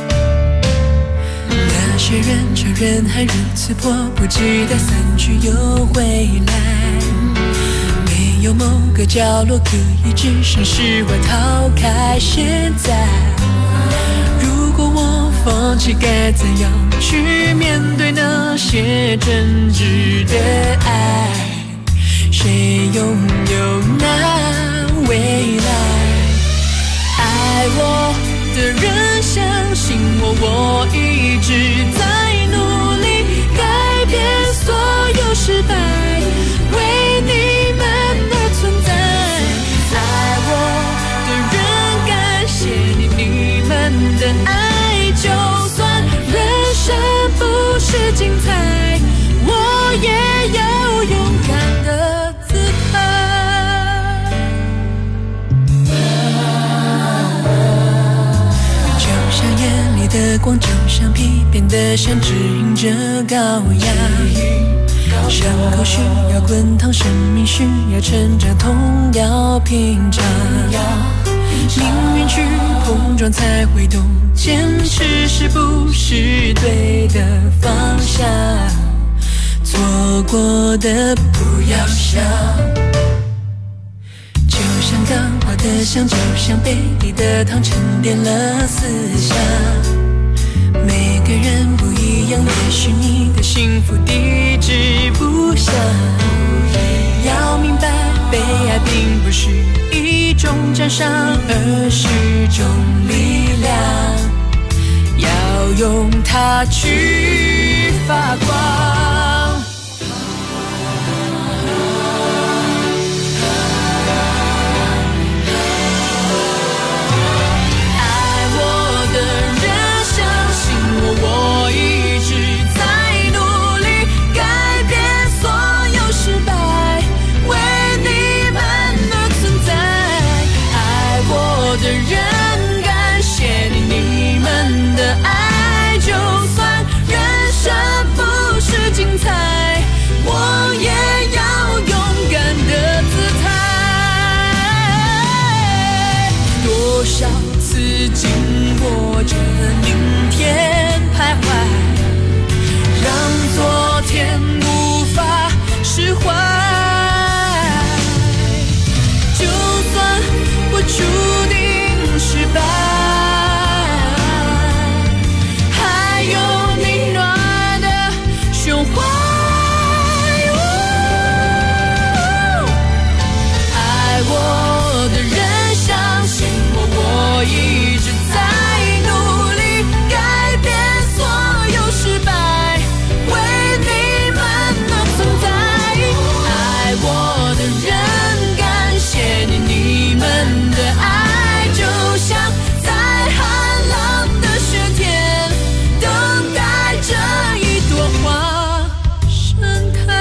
那些人潮人海如此迫不及待，散去又回来。没有某个角落可以置身事外逃开现在。如果我放弃，该怎样去面对那些真挚的爱？谁拥有那未来？爱我的人相信我，我一直在努力改变所有失败，为你们而存在。爱我的人感谢你们的爱，就算人生不是精彩，我也有勇敢的姿态。就像眼里的光就像皮鞭的闪，指引着高雅。伤口需要滚烫，生命需要成长，痛要品尝。命运去碰撞才会懂，坚持是不是对的方向？错过的不要想。就像刚化的香，就像杯里的糖，沉淀了思想。每个人不一样，也许你的幸福地址不详。要明白，被爱并不是一种奖赏，而是种力量，要用它去发光。我一直在努力改变所有失败，为你们而存在。爱我的人，感谢你们的爱，就算人生不是精彩，我也要勇敢的姿态。多少次紧握着明天徘徊，让昨天无法释怀。就算我注定失败，还有你暖的胸怀。爱我的人，相信我，我一直在努力改变所有失败，为你们而存在。爱我的人，感谢你们的爱，就像在寒冷的雪天，等待着一朵花盛开。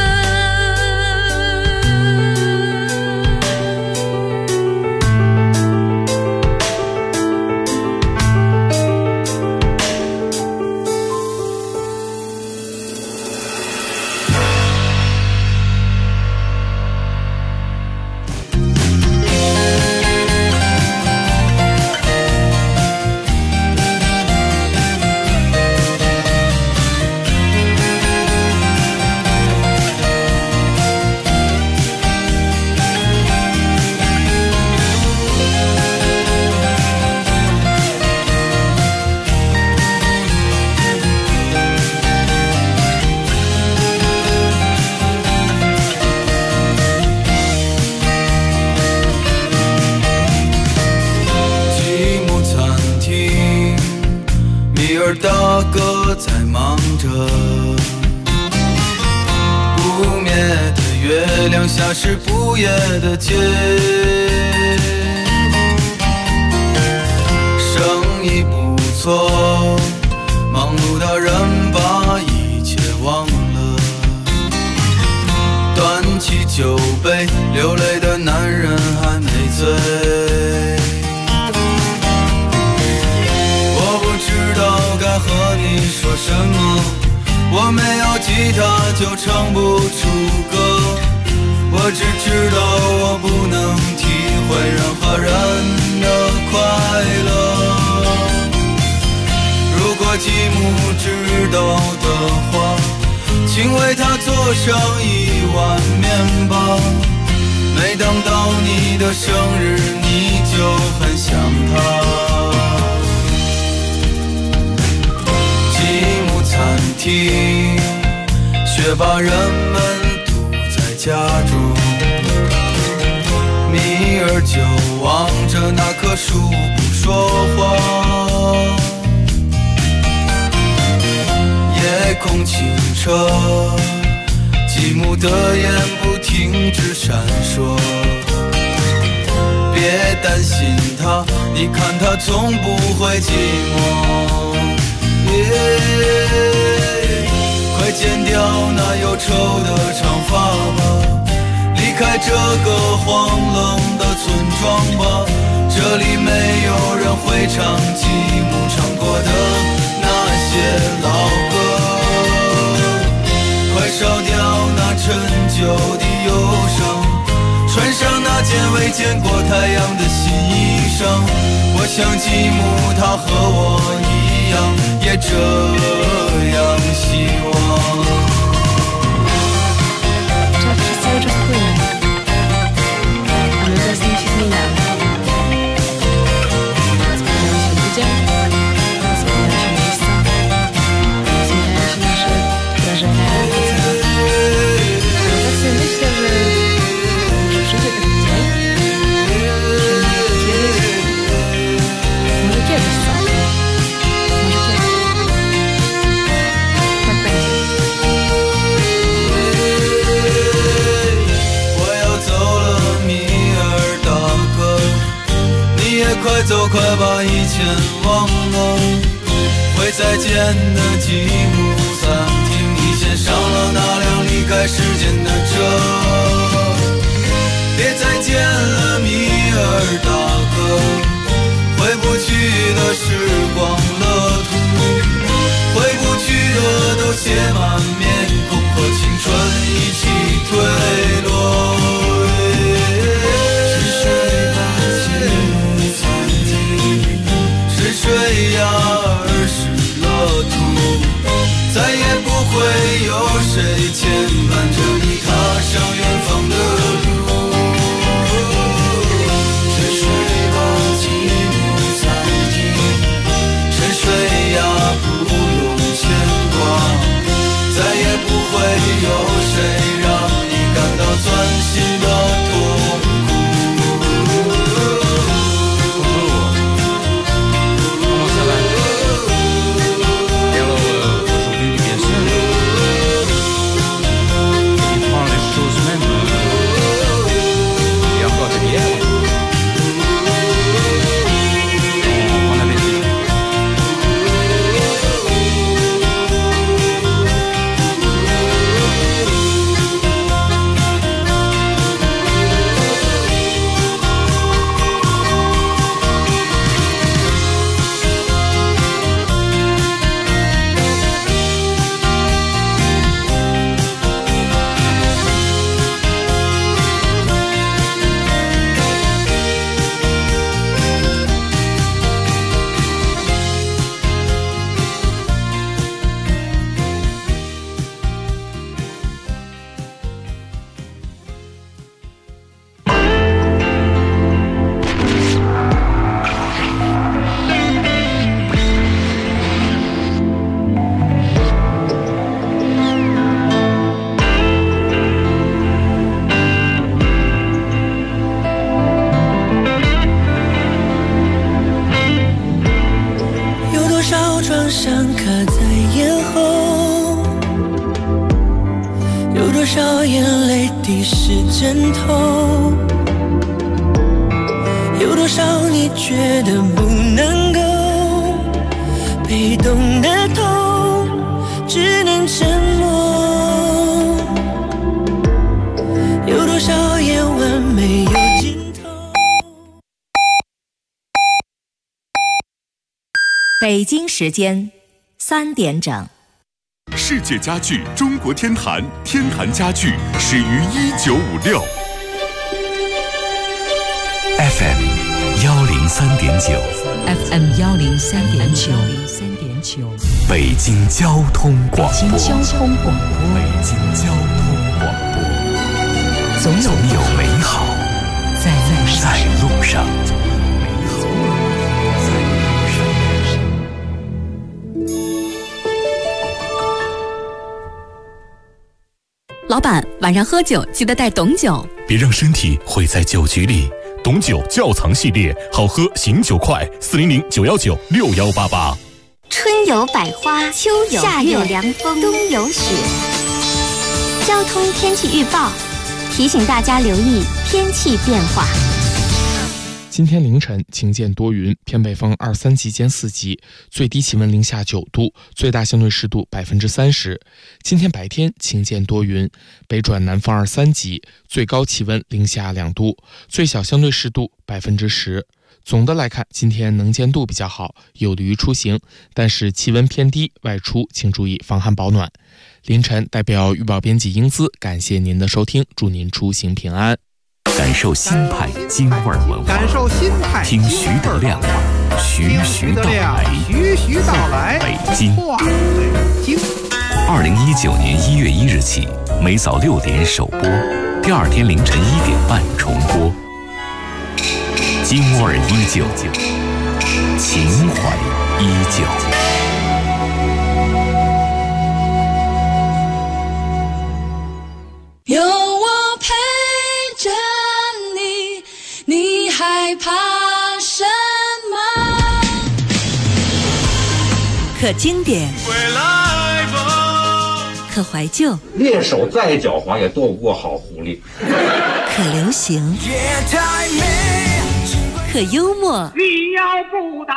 大哥在忙着，不灭的月亮下是不夜的街，生意不错，忙碌的人把一切忘了，端起酒杯，流泪的男人还没醉。不知道该和你说什么，我没有吉他就唱不出歌，我只知道我不能体会任何人的快乐。如果继母知道的话，请为她做上1碗面包，每当到你的生日你就很想她。餐厅，却把人们堵在家中。米儿就望着那棵树不说话。夜空清澈，继母的眼不停止闪烁。别担心她，你看她从不会寂寞。快剪掉那忧愁的长发吧，离开这个荒冷的村庄吧， 这里没有人会唱积木唱过的那些老歌。快烧掉那陈旧的忧伤，穿上那件未见过太阳的新衣裳。我想积木它和我一样，也这样希望。快走，快把以前忘了。会再见的积木暂停，你先上了那辆离开时间的车。别再见了，米尔大哥，回不去的时光乐土，回不去的都写满面孔，和青春一起坠落。水呀，儿时乐土，再也不会有谁牵绊着你踏上远方的路。沉睡吧，积木暂停，沉睡呀，不用牵挂，再也不会有谁让你感到钻心的痛苦。 枕头，有多少你觉得不能够，被动的痛只能沉默，有多少夜晚没有尽头。 北京时间3点整。 世界家具中国天坛，天坛家具始于1956。 FM 103.9 FM 103.9， 北京交通广播。 北京交通广播。 北京交通广播。总有美好在路上。 老板，晚上喝酒记得带董酒， 别让身体毁在酒局里。董酒窖藏系列，好喝醒酒快，400-919-6188。 春有百花，秋有夏有凉风，冬有雪。交通天气预报提醒大家留意天气变化。 今天凌晨晴间多云，偏北风2、3级间4级，最低气温零下9度，最大相对湿度30%。今天白天晴间多云，北转南风2、3级，最高气温零下2度，最小相对湿度10%。 总的来看，今天能见度比较好，有利于出行，但是气温偏低，外出请注意防寒保暖。凌晨代表预报编辑英姿，感谢您的收听，祝您出行平安。 感受新派京味文化， 感受新派听徐德亮徐徐道来，北京。2019年1月1日起，每早6点首播，第二天凌晨1点半重播。京味依旧，情怀依旧。 有我陪着你，你害怕什么？ 可经典，可怀旧， 猎手再狡猾也斗不过好狐狸。 可流行，可幽默。 你要不打，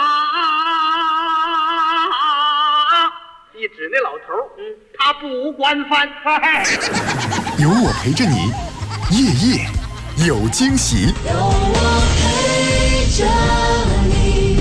一指那老头，他不管饭菜。 有我陪着你，夜夜有惊喜。 有我陪着你。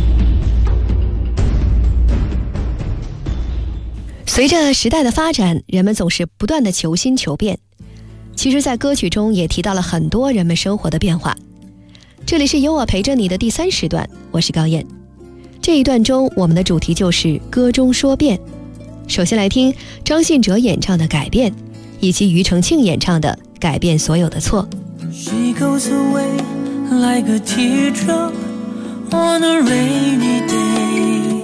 随着时代的发展，人们总是不断的求新求变。其实在歌曲中也提到了很多人们生活的变化。这里是有我陪着你的第3时段，我是高燕。这一段中我们的主题就是歌中说变。首先来听张信哲演唱的《改变》，以及庾澄庆演唱的《改变所有的错》。 She goes away like a teardrop on a rainy day，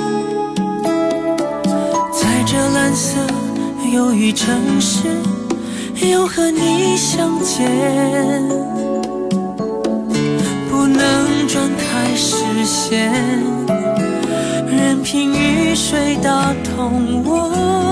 在这蓝色忧郁城市，又和你相见，不能转开视线，任凭雨水打痛我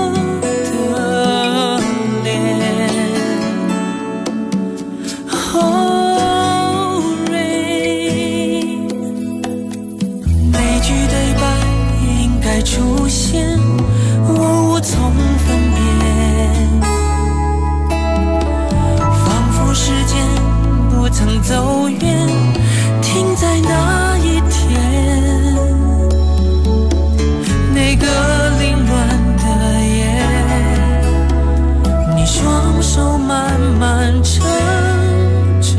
的脸。Oh rain， 每句对白应该出现，我无从分辨，仿佛时间不曾走远，停在那一天，那个凌乱的夜，你双手慢慢撑着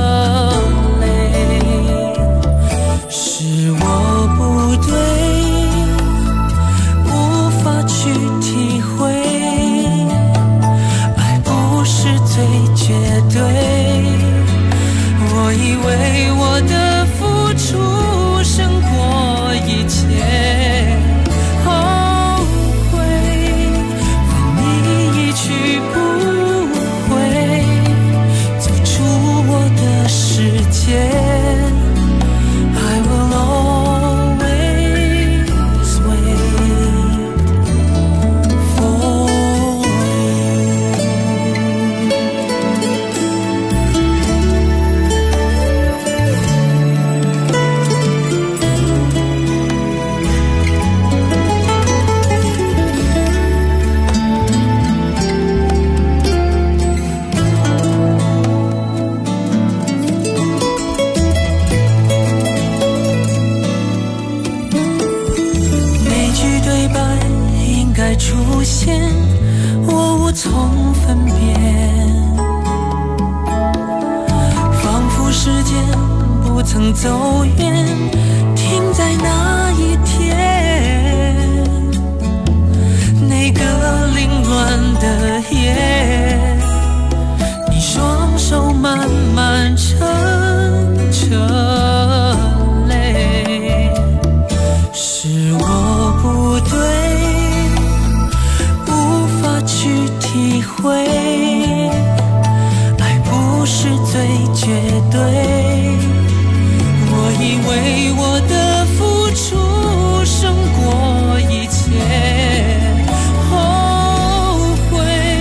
泪，是我不对，无法去体会，爱不是最绝对，我以为我的付出胜过一切，后悔放你一去不回，走出我的世界。I will always wait for出现，我无从分辨，仿佛时间不曾走远，停在那一天，那个凌乱的夜，你双手慢慢撑着泪，是我不对，去体会，爱不是最绝对，我以为我的付出胜过一切，后悔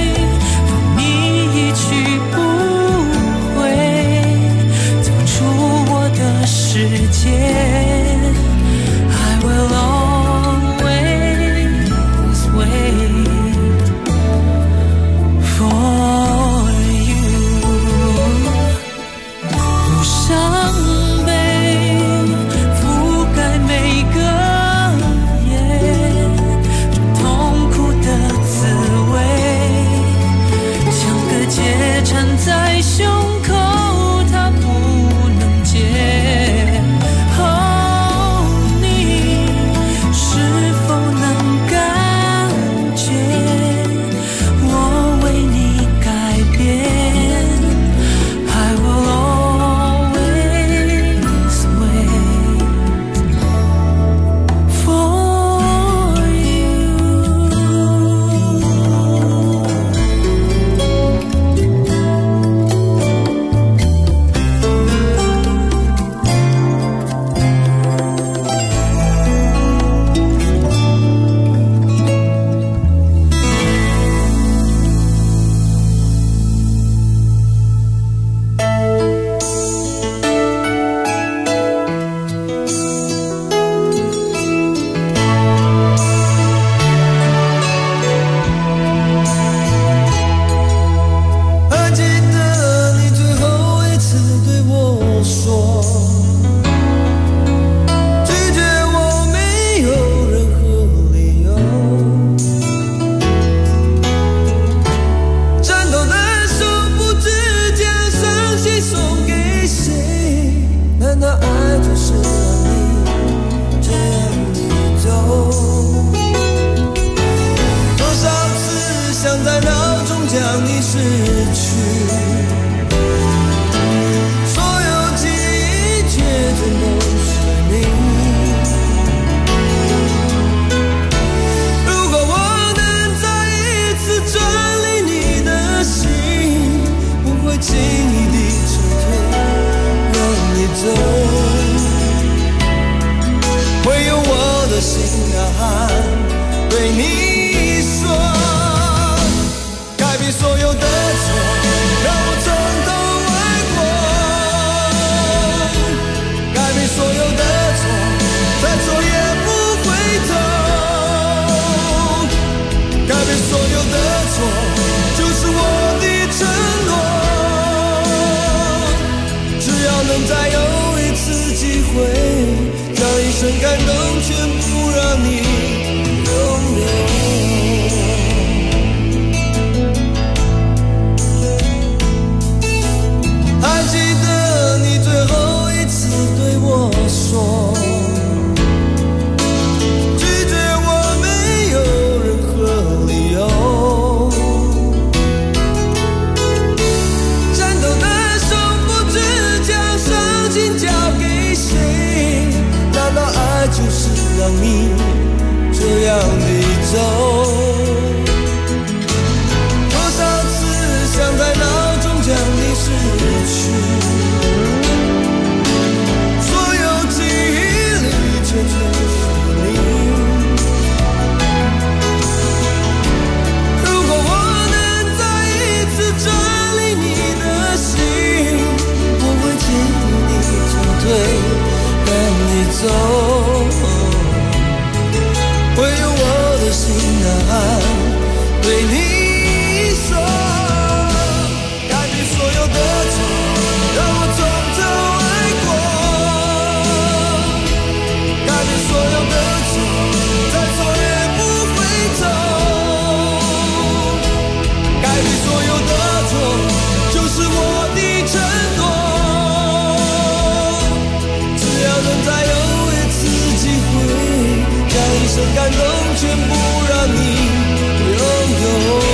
生感动全部让你拥有。还记得你最后一次对我说，拒绝我没有任何理由。颤抖的手不知将伤心交给谁，难道爱就是让你这样离走？多少次想在脑中将你失去，所有记忆里却是你。如果我能再一次占领你的心，我会坚定撤退，让你走。会用我的心呐喊对你说，改变所有的错，让我从头爱过，改变所有的错，再错也不回头，改变所有的错，就是我的承诺。只要能再有一次机会，将一生感动全部让你拥有。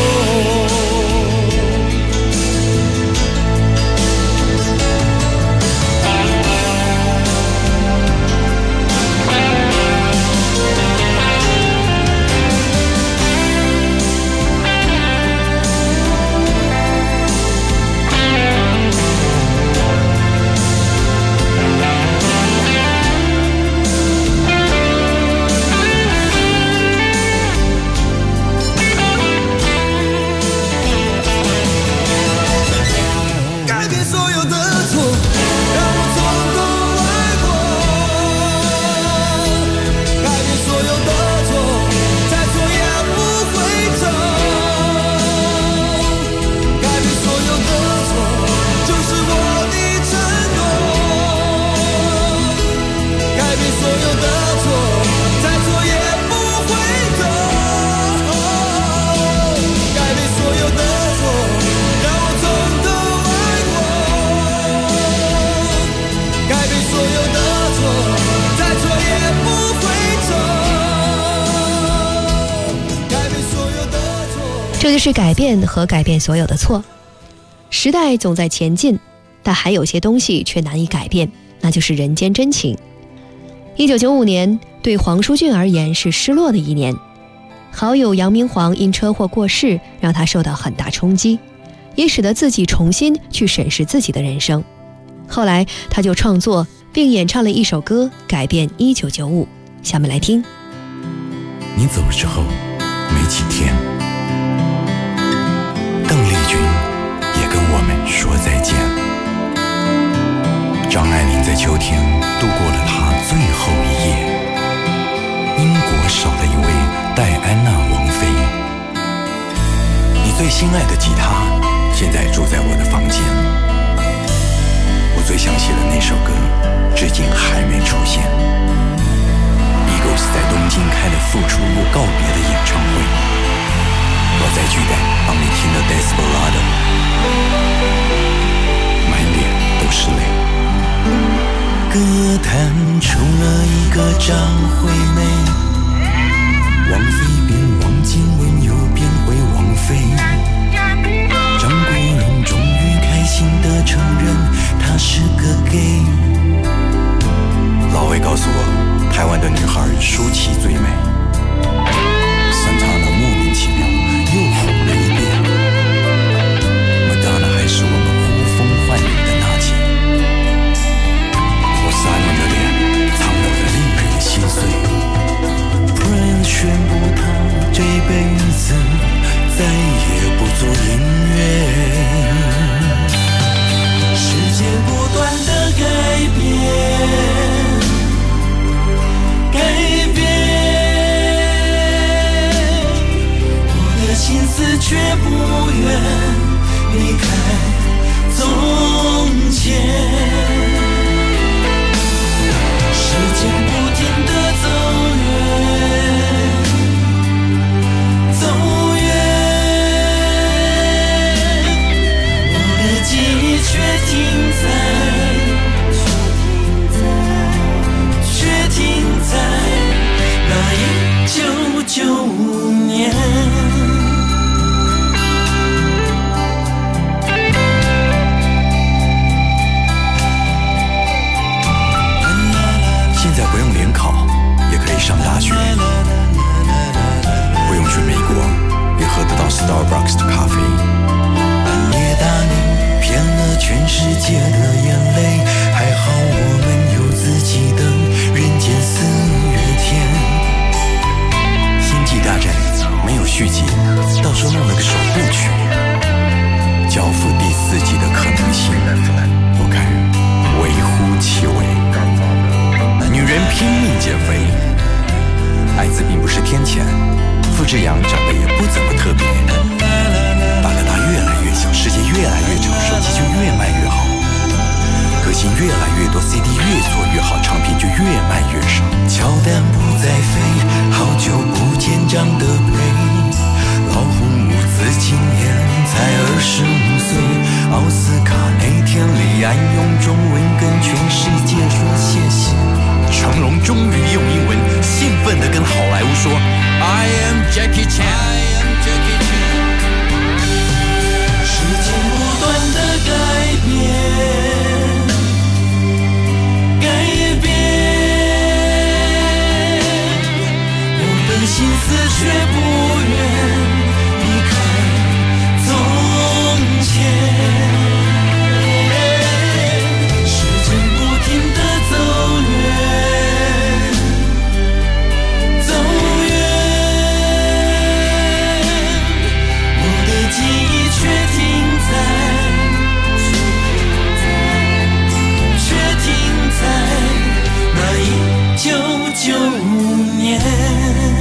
这就是改变和改变所有的错。时代总在前进，但还有些东西却难以改变，那就是人间真情。1995年对黄舒骏而言是失落的一年，好友杨明煌因车祸过世，让他受到很大冲击，也使得自己重新去审视自己的人生。后来他就创作并演唱了一首歌改变1995，下面来听。 你走之后没几天，邓丽君也跟我们说再见。张爱玲在秋天度过了她最后一夜。英国少了一位戴安娜王妃。你最心爱的吉他现在住在我的房间。我最想写的那首歌至今还没出现。Eagles 在东京开了复出又告别的演唱会，我在巨蛋帮你听了 Desperado， 满脸都是泪。歌坛出了一个张惠妹，王菲变王靖雯又变回王菲，张国荣终于开心地承认他是个 gay。 老魏告诉我，台湾的女孩舒淇最美，桑塔纳莫名其妙又红了一遍，麦当娜还是我们呼风唤雨的娜姐。Paul Simon 的脸藏有着令人的心碎。Prince 宣布他这辈子再也不做音乐。世界不断的改变。改变，我的心思却不愿离开从前。时间不停 Starbucks 的咖啡。半夜打你骗了全世界的眼泪，还好我们有自己的人间四月天。星际大战没有续集，到时候弄了个首部曲。教父第4季的可能性，我看微乎其微。那女人拼命减肥，艾滋并不是天谴，傅志阳长得也不怎么特别，大哥大越来越小，世界越来越丑，手机就越卖越好，歌星越来越多， CD 越做越好，唱片就越卖越少。乔丹不再飞，好久不见长得配，老红五子今年才25岁，奥斯卡那天李安用中文跟全世界说谢谢，成龙终于用英文兴奋地跟好莱坞说 I am Jackie Chan。 时间不断地改变，我的心思却不愿离开从前。时间不停地走远，走远，我的记忆却停在那1995年。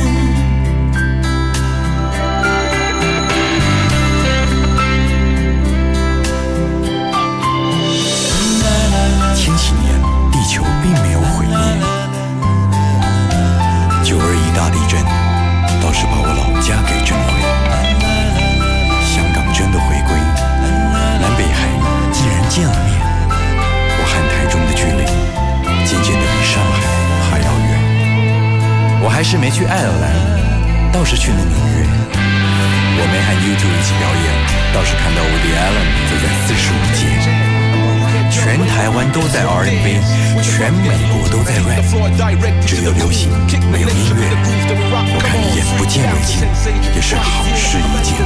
千禧年，地球并没有毁灭。921大地震倒是把我老家给震毁。香港真的回归，南北海既然见了面，我和台中的距离渐渐的比上海还要远。我还是没去爱尔兰，倒是去了纽约。我没和 U2 一起表演，倒是看到 Woody Allen 走在45街。全台湾都在 R&B， 全美国都在 rap， 只有流行没有音乐。我看你眼不见为净，也是好事一件。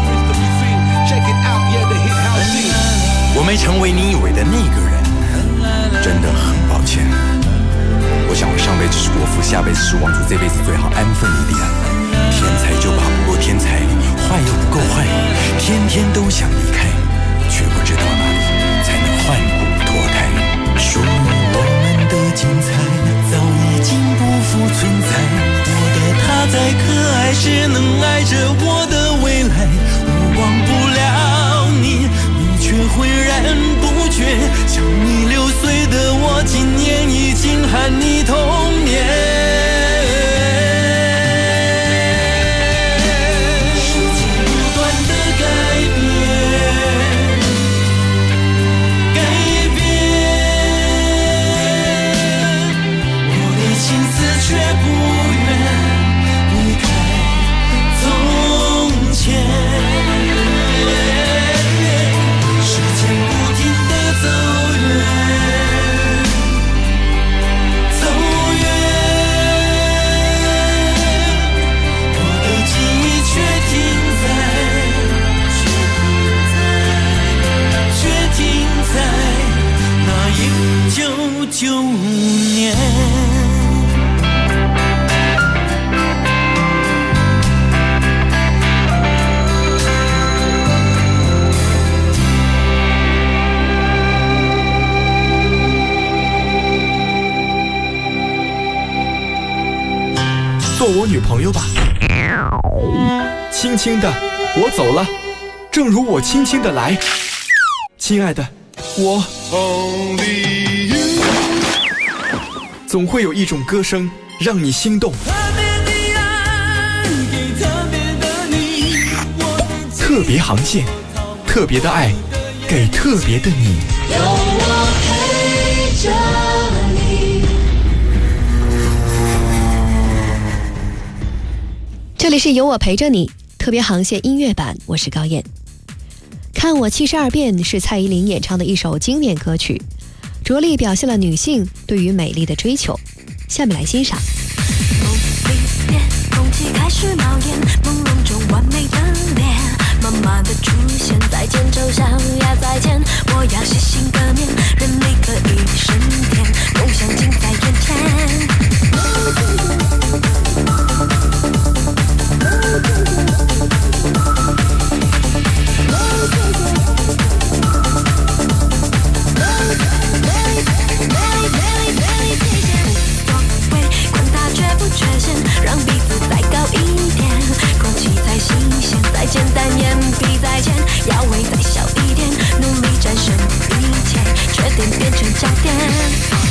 我没成为你以为的那个人，真的很抱歉。我想我上辈子是国父，下辈子是王主，这辈子最好安分一点。天才就怕不够天才，坏又不够坏，天天都想离开，却不知道哪里才能换骨脱胎。属于我们的精彩早已经不复存在，我的他再可爱，只能爱着我的未来。我忘不了你，你却浑然不觉，像你6岁的我，今年已经和你同年。却不愿离开从前，时间不停地走远，走远，我的记忆却停在那1995年。 做我女朋友吧，轻轻的，我走了，正如我轻轻的来。亲爱的，我总会有一种歌声让你心动。特别航线，特别的爱，给特别的你。有我陪着你。 这里是有我陪着你特别航线音乐版，我是高燕。看我72变是蔡依林演唱的一首经典歌曲，着力表现了女性对于美丽的追求。下面来欣赏。 空气开始冒烟，朦胧中完美的脸， 慢慢的出现，再见丑小鸭再见，我要洗心革面，人力可以升天，梦想近在眼前。让彼此再高一点，空气再新鲜，再简单眼皮再浅，腰围再小一点，努力战胜一切，缺点变成焦点。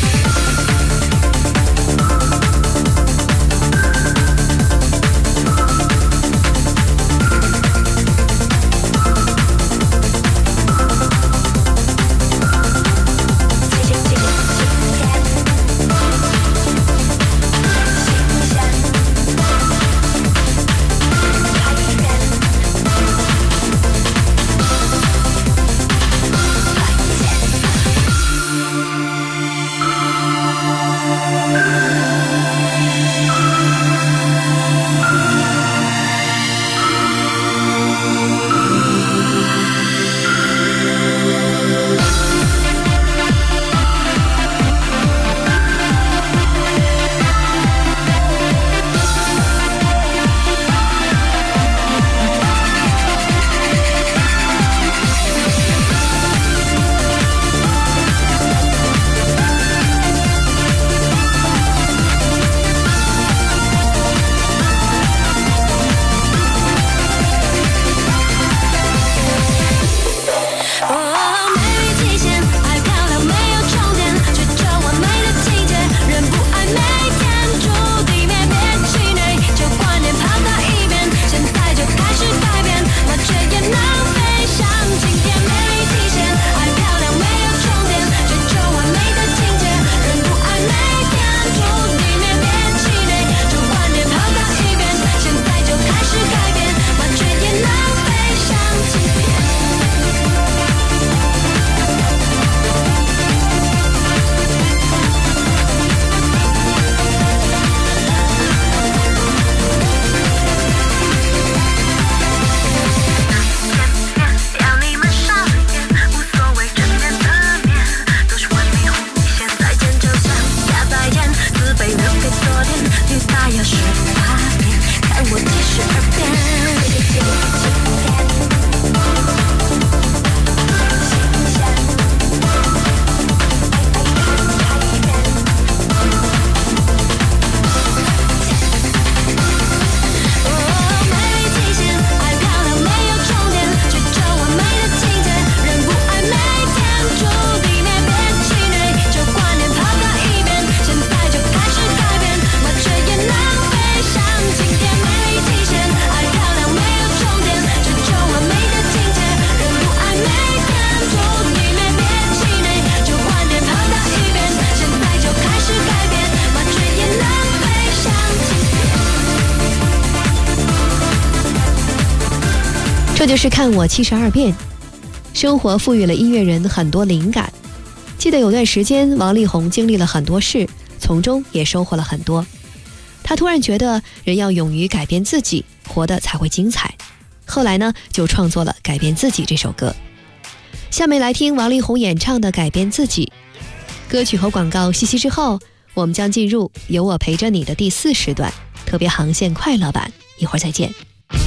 这就是看我72变。生活赋予了音乐人很多灵感。记得有段时间，王力宏经历了很多事，从中也收获了很多。他突然觉得人要勇于改变自己，活得才会精彩。后来呢，就创作了《改变自己》这首歌。下面来听王力宏演唱的《改变自己》。歌曲和广告息息之后，我们将进入有我陪着你的第4时段，特别航线快乐版。一会儿再见。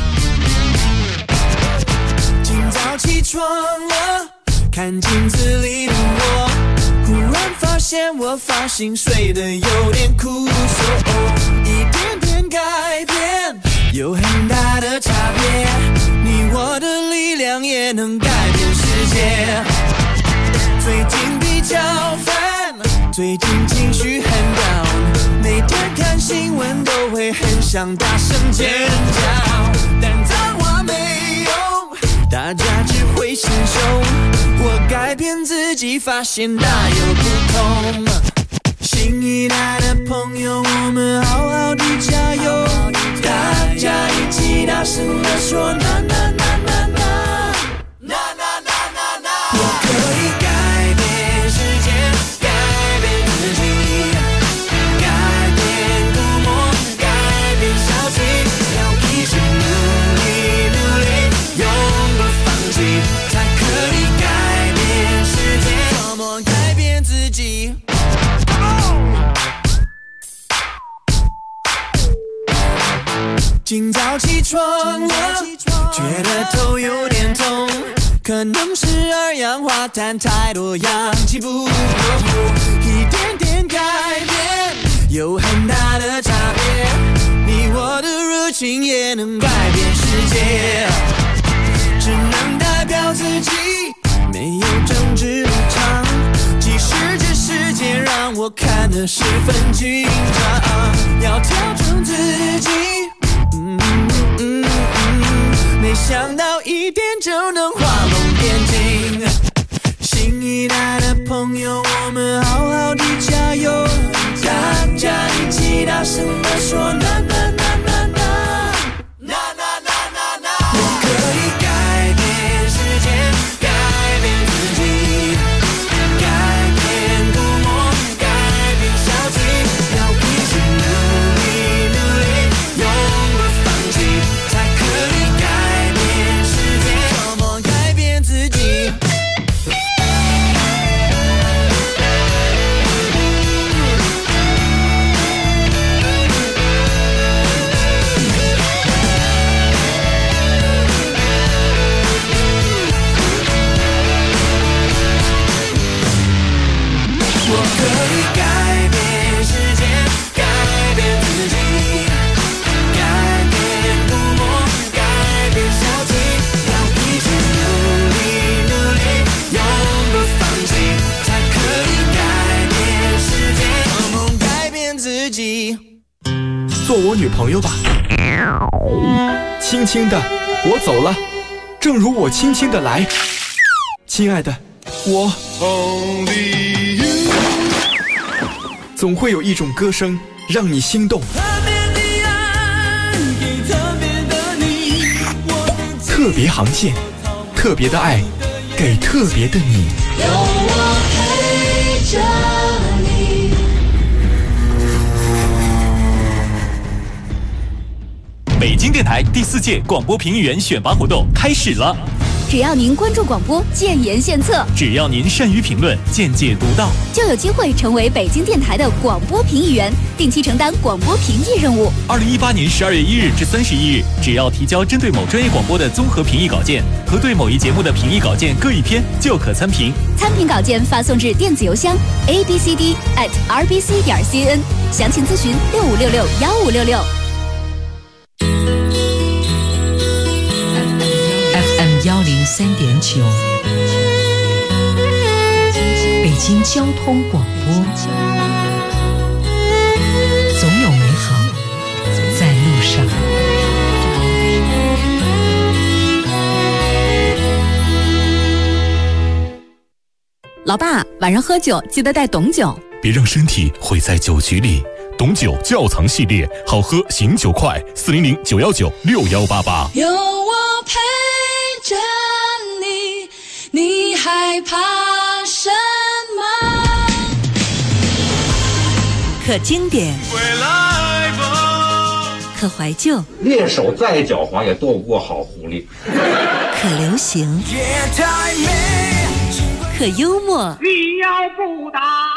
今早起床了，看镜子里的我，忽然发现我发型睡得有点酷，一点点改变有很大的差别，你我的力量也能改变世界。最近比较烦，最近情绪很 down， 每天看新闻都会很想大声尖叫，但脏话没用，大家只会心胸。我改变自己，发现大有不同。新一代的朋友，我们好好的加油，大家一起大声地说那那那那那那那那那那，我可以改变世界，改变自己，改变古默，改变小气，要一直努力努力，勇今早起床了，觉得头有点痛，可能是二氧化碳太多，氧气不够，一点点改变有很大的差别，你我的热情也能改变世界，只能代表自己，没有政治立场，即使这世界让我看得十分紧张，要调整自己，没想到一点就能画龙点睛，新一代的朋友，我们好好的加油，大家一起大声地说啦啦啦啦啦啦啦啦啦，我可以改变世界，改变自己，改变孤默，改变消极，要一起努力努力，永不放弃，才可以改变世界，怎么改变自己。我可以改变世界，改变自己，改变孤默，改变消极，要一起努力努力，永不放弃，才可以改变世界，怎么改变自己。 做我女朋友吧。轻轻的，我走了，正如我轻轻的来。亲爱的，我总会有一种歌声让你心动。特别航线，特别的爱，给特别的你。 有我陪着你。 北京电台第4届广播评议员选拔活动开始了。 只要您关注广播，建言献策； 只要您善于评论，见解独到， 就有机会成为北京电台的广播评议员，定期承担广播评议任务。 2018年12月1日至31日，只要提交针对某专业广播的综合评议稿件和对某一节目的评议稿件各一篇，就可参评。 参评稿件发送至电子邮箱 abcd@rbc.cn， 详情咨询65661566。 103.9，北京交通广播，总有美好在路上。 老爸，晚上喝酒记得带董酒， 别让身体毁在酒局里。董酒窖藏系列，好喝醒酒快，400-919-6188。 有我陪着你，你害怕什么？ 可经典，可怀旧， 猎手再狡猾也斗不过好狐狸。 可流行，可幽默。 你要不打，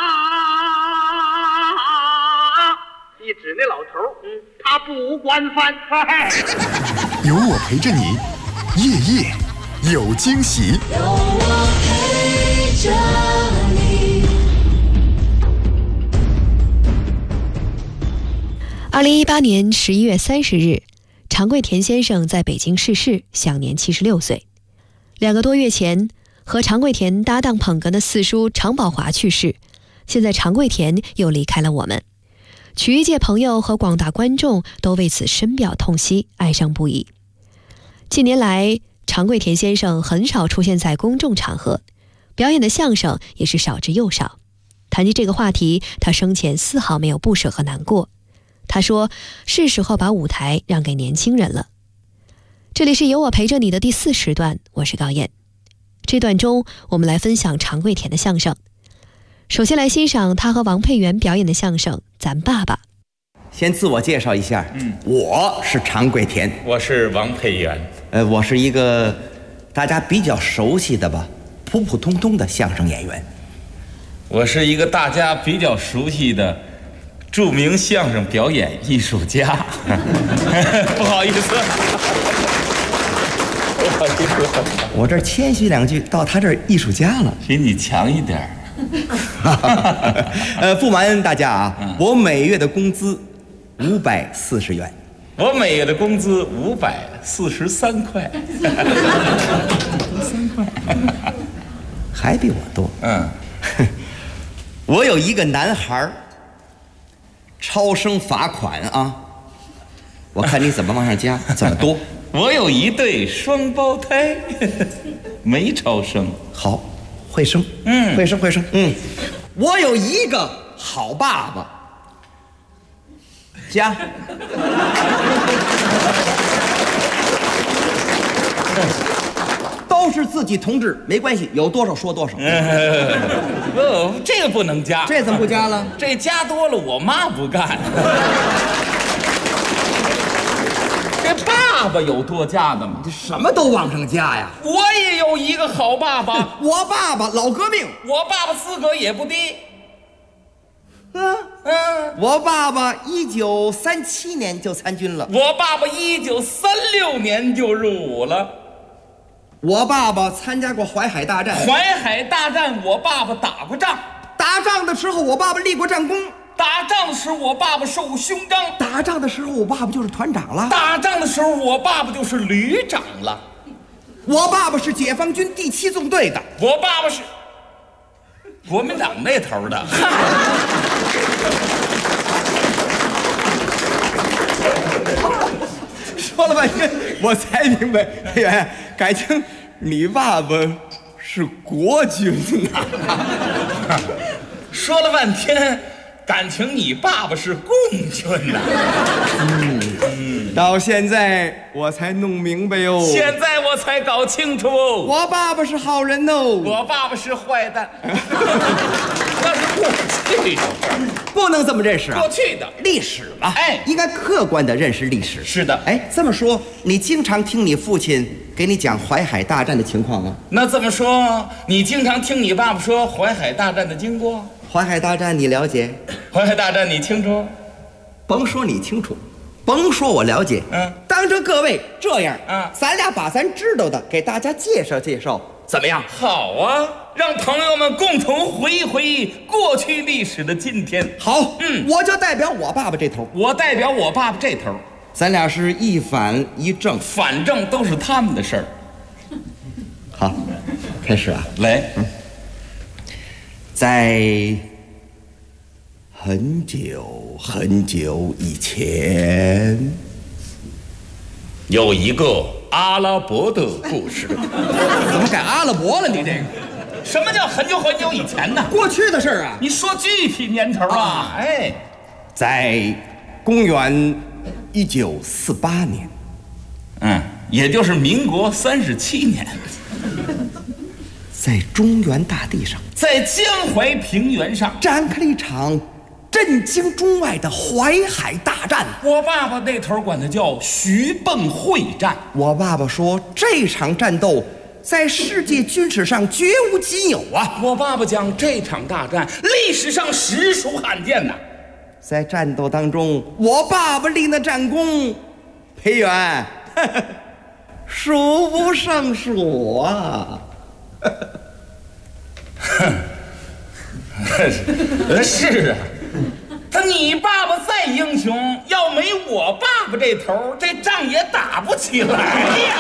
你指那老头，他不惯犯。 有我陪着你，夜夜有惊喜。 有我陪着你。 2018年11月30日，常贵田先生在北京逝世，享年76岁。2个多月前，和常贵田搭档捧哏的四叔常宝华去世，现在常贵田又离开了我们。曲艺界朋友和广大观众都为此深表痛惜，哀伤不已。近年来，常贵田先生很少出现在公众场合，表演的相声也是少之又少。谈及这个话题，他生前丝毫没有不舍和难过。他说，是时候把舞台让给年轻人了。这里是有我陪着你的第4时段，我是高燕。这段中，我们来分享常贵田的相声。首先来欣赏他和王佩元表演的相声《咱爸爸》。 先自我介绍一下，我是常贵田， 我是王佩元。 我是一个大家比较熟悉的吧，普普通通的相声演员。 我是一个大家比较熟悉的著名相声表演艺术家。不好意思，不好意思， 我这谦虚两句，到他这儿艺术家了， 比你强一点。 不瞒大家啊，我每月的工资540元。 我每月的工资543块。3块， 还比我多。我有一个男孩，超生罚款啊！我看你怎么往上加，怎么多？ 我有一对双胞胎，没超生。 好，会生，会生，会生，我有一个好爸爸，加。都是自己同志，没关系，有多少说多少。 这个不能加。 这怎么不加了？ 这加多了，我妈不干。这爸爸有多加的吗？ 这什么都往上加呀！ 我也有一个好爸爸。 我爸爸老革命， 我爸爸资格也不低。 我爸爸1937年就参军了。 我爸爸1936年就入伍了。 我爸爸参加过淮海大战。 淮海大战，我爸爸打过仗。 打仗的时候，我爸爸立过战功。 打仗的时候，我爸爸受过勋章。 打仗的时候，我爸爸就是团长了。 打仗的时候，我爸爸就是旅长了。 我爸爸是解放军第7纵队的。 我爸爸是国民党那头的。 说了半天，我才明白，佩元，感情你爸爸是国军呐。 说了半天，感情你爸爸是共军呐。 到现在我才弄明白哟。 现在我才搞清楚， 我爸爸是好人哦， 我爸爸是坏蛋。那是过去的， 不能这么认识啊！ 过去的历史嘛，应该客观的认识历史。 是的， 这么说，你经常听你父亲给你讲淮海大战的情况吗？ 那这么说，你经常听你爸爸说淮海大战的经过？ 淮海大战你了解？ 淮海大战你清楚？ 甭说你清楚，甭说我了解，当着各位这样，咱俩把咱知道的给大家介绍介绍，怎么样？ 好啊，让朋友们共同回忆回忆过去历史的今天。 好，我就代表我爸爸这头， 我代表我爸爸这头， 咱俩是一反一正， 反正都是他们的事儿。 好，开始啊， 来， 在很久很久以前， 有一个阿拉伯的故事。 怎么改阿拉伯了？你这个什么叫很久很久以前呢？ 过去的事儿啊。 你说具体年头啊？ 在公元1948年， 也就是民国37年， 在中原大地上， 在江淮平原上展开了一场震惊中外的淮海大战。 我爸爸那头管它叫徐蚌会战。 我爸爸说，这场战斗在世界军事上绝无仅有啊！ 我爸爸讲，这场大战历史上实属罕见呐。 在战斗当中，我爸爸立那战功，裴元数不胜数啊！ 是啊，你爸爸再英雄，要没我爸爸这头，这仗也打不起来呀。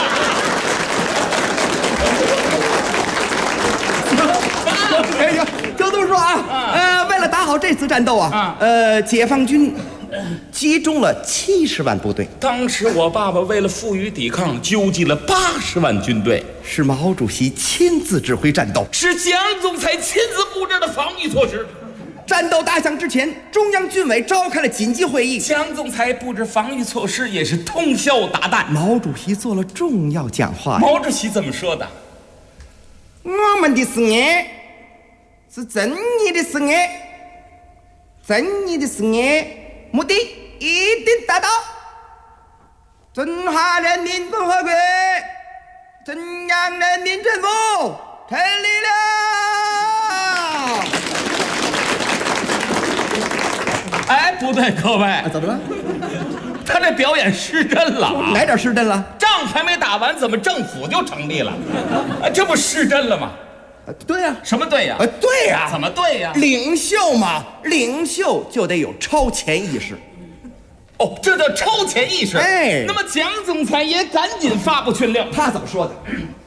就这么说啊，为了打好这次战斗啊，解放军集中了70万部队。 当时我爸爸为了负隅抵抗，纠集了80万军队， 是毛主席亲自指挥战斗， 是蒋总裁亲自布置的防御措施。 战斗打响之前，中央军委召开了紧急会议， 蒋总裁布置防御措施也是通宵达旦。 毛主席做了重要讲话。 毛主席怎么说的？ 我们的事业是正义的事业，正义的事业目的一定达到。中华人民共和国中央人民政府成立了。 哎，不对，各位， 怎么了？ 他这表演失真了啊！ 哪点失真了？ 仗还没打完，怎么政府就成立了？这不失真了吗？ 对呀。 什么对呀？ 对呀。 怎么对呀？ 领袖嘛，领袖就得有超前意识。 哦，这叫超前意识。 哎， 那么蒋总裁也赶紧发布训令。 他怎么说的？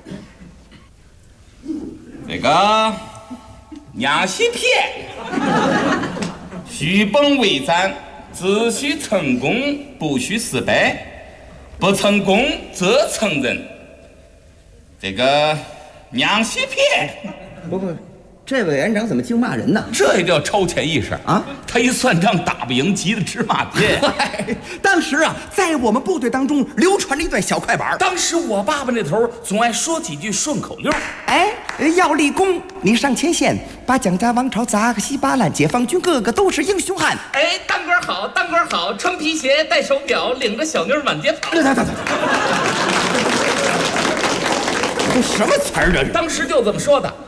这个娘西片，虚本为战，只需成功，不需失败。不成功则成仁。这个娘西片， 不，这委员长怎么净骂人呢？ 这也叫超前意识啊！ 他一算账打不赢，急得直骂街。 当时啊，在我们部队当中流传着一段小快板。 当时我爸爸那头总爱说几句顺口溜。 哎，要立功，你上前线，把蒋家王朝砸个稀巴烂，解放军个个都是英雄汉。 哎，当官好，当官好，穿皮鞋，戴手表，领着小妞满街跑。 这什么词儿这是？ 当时就这么说的。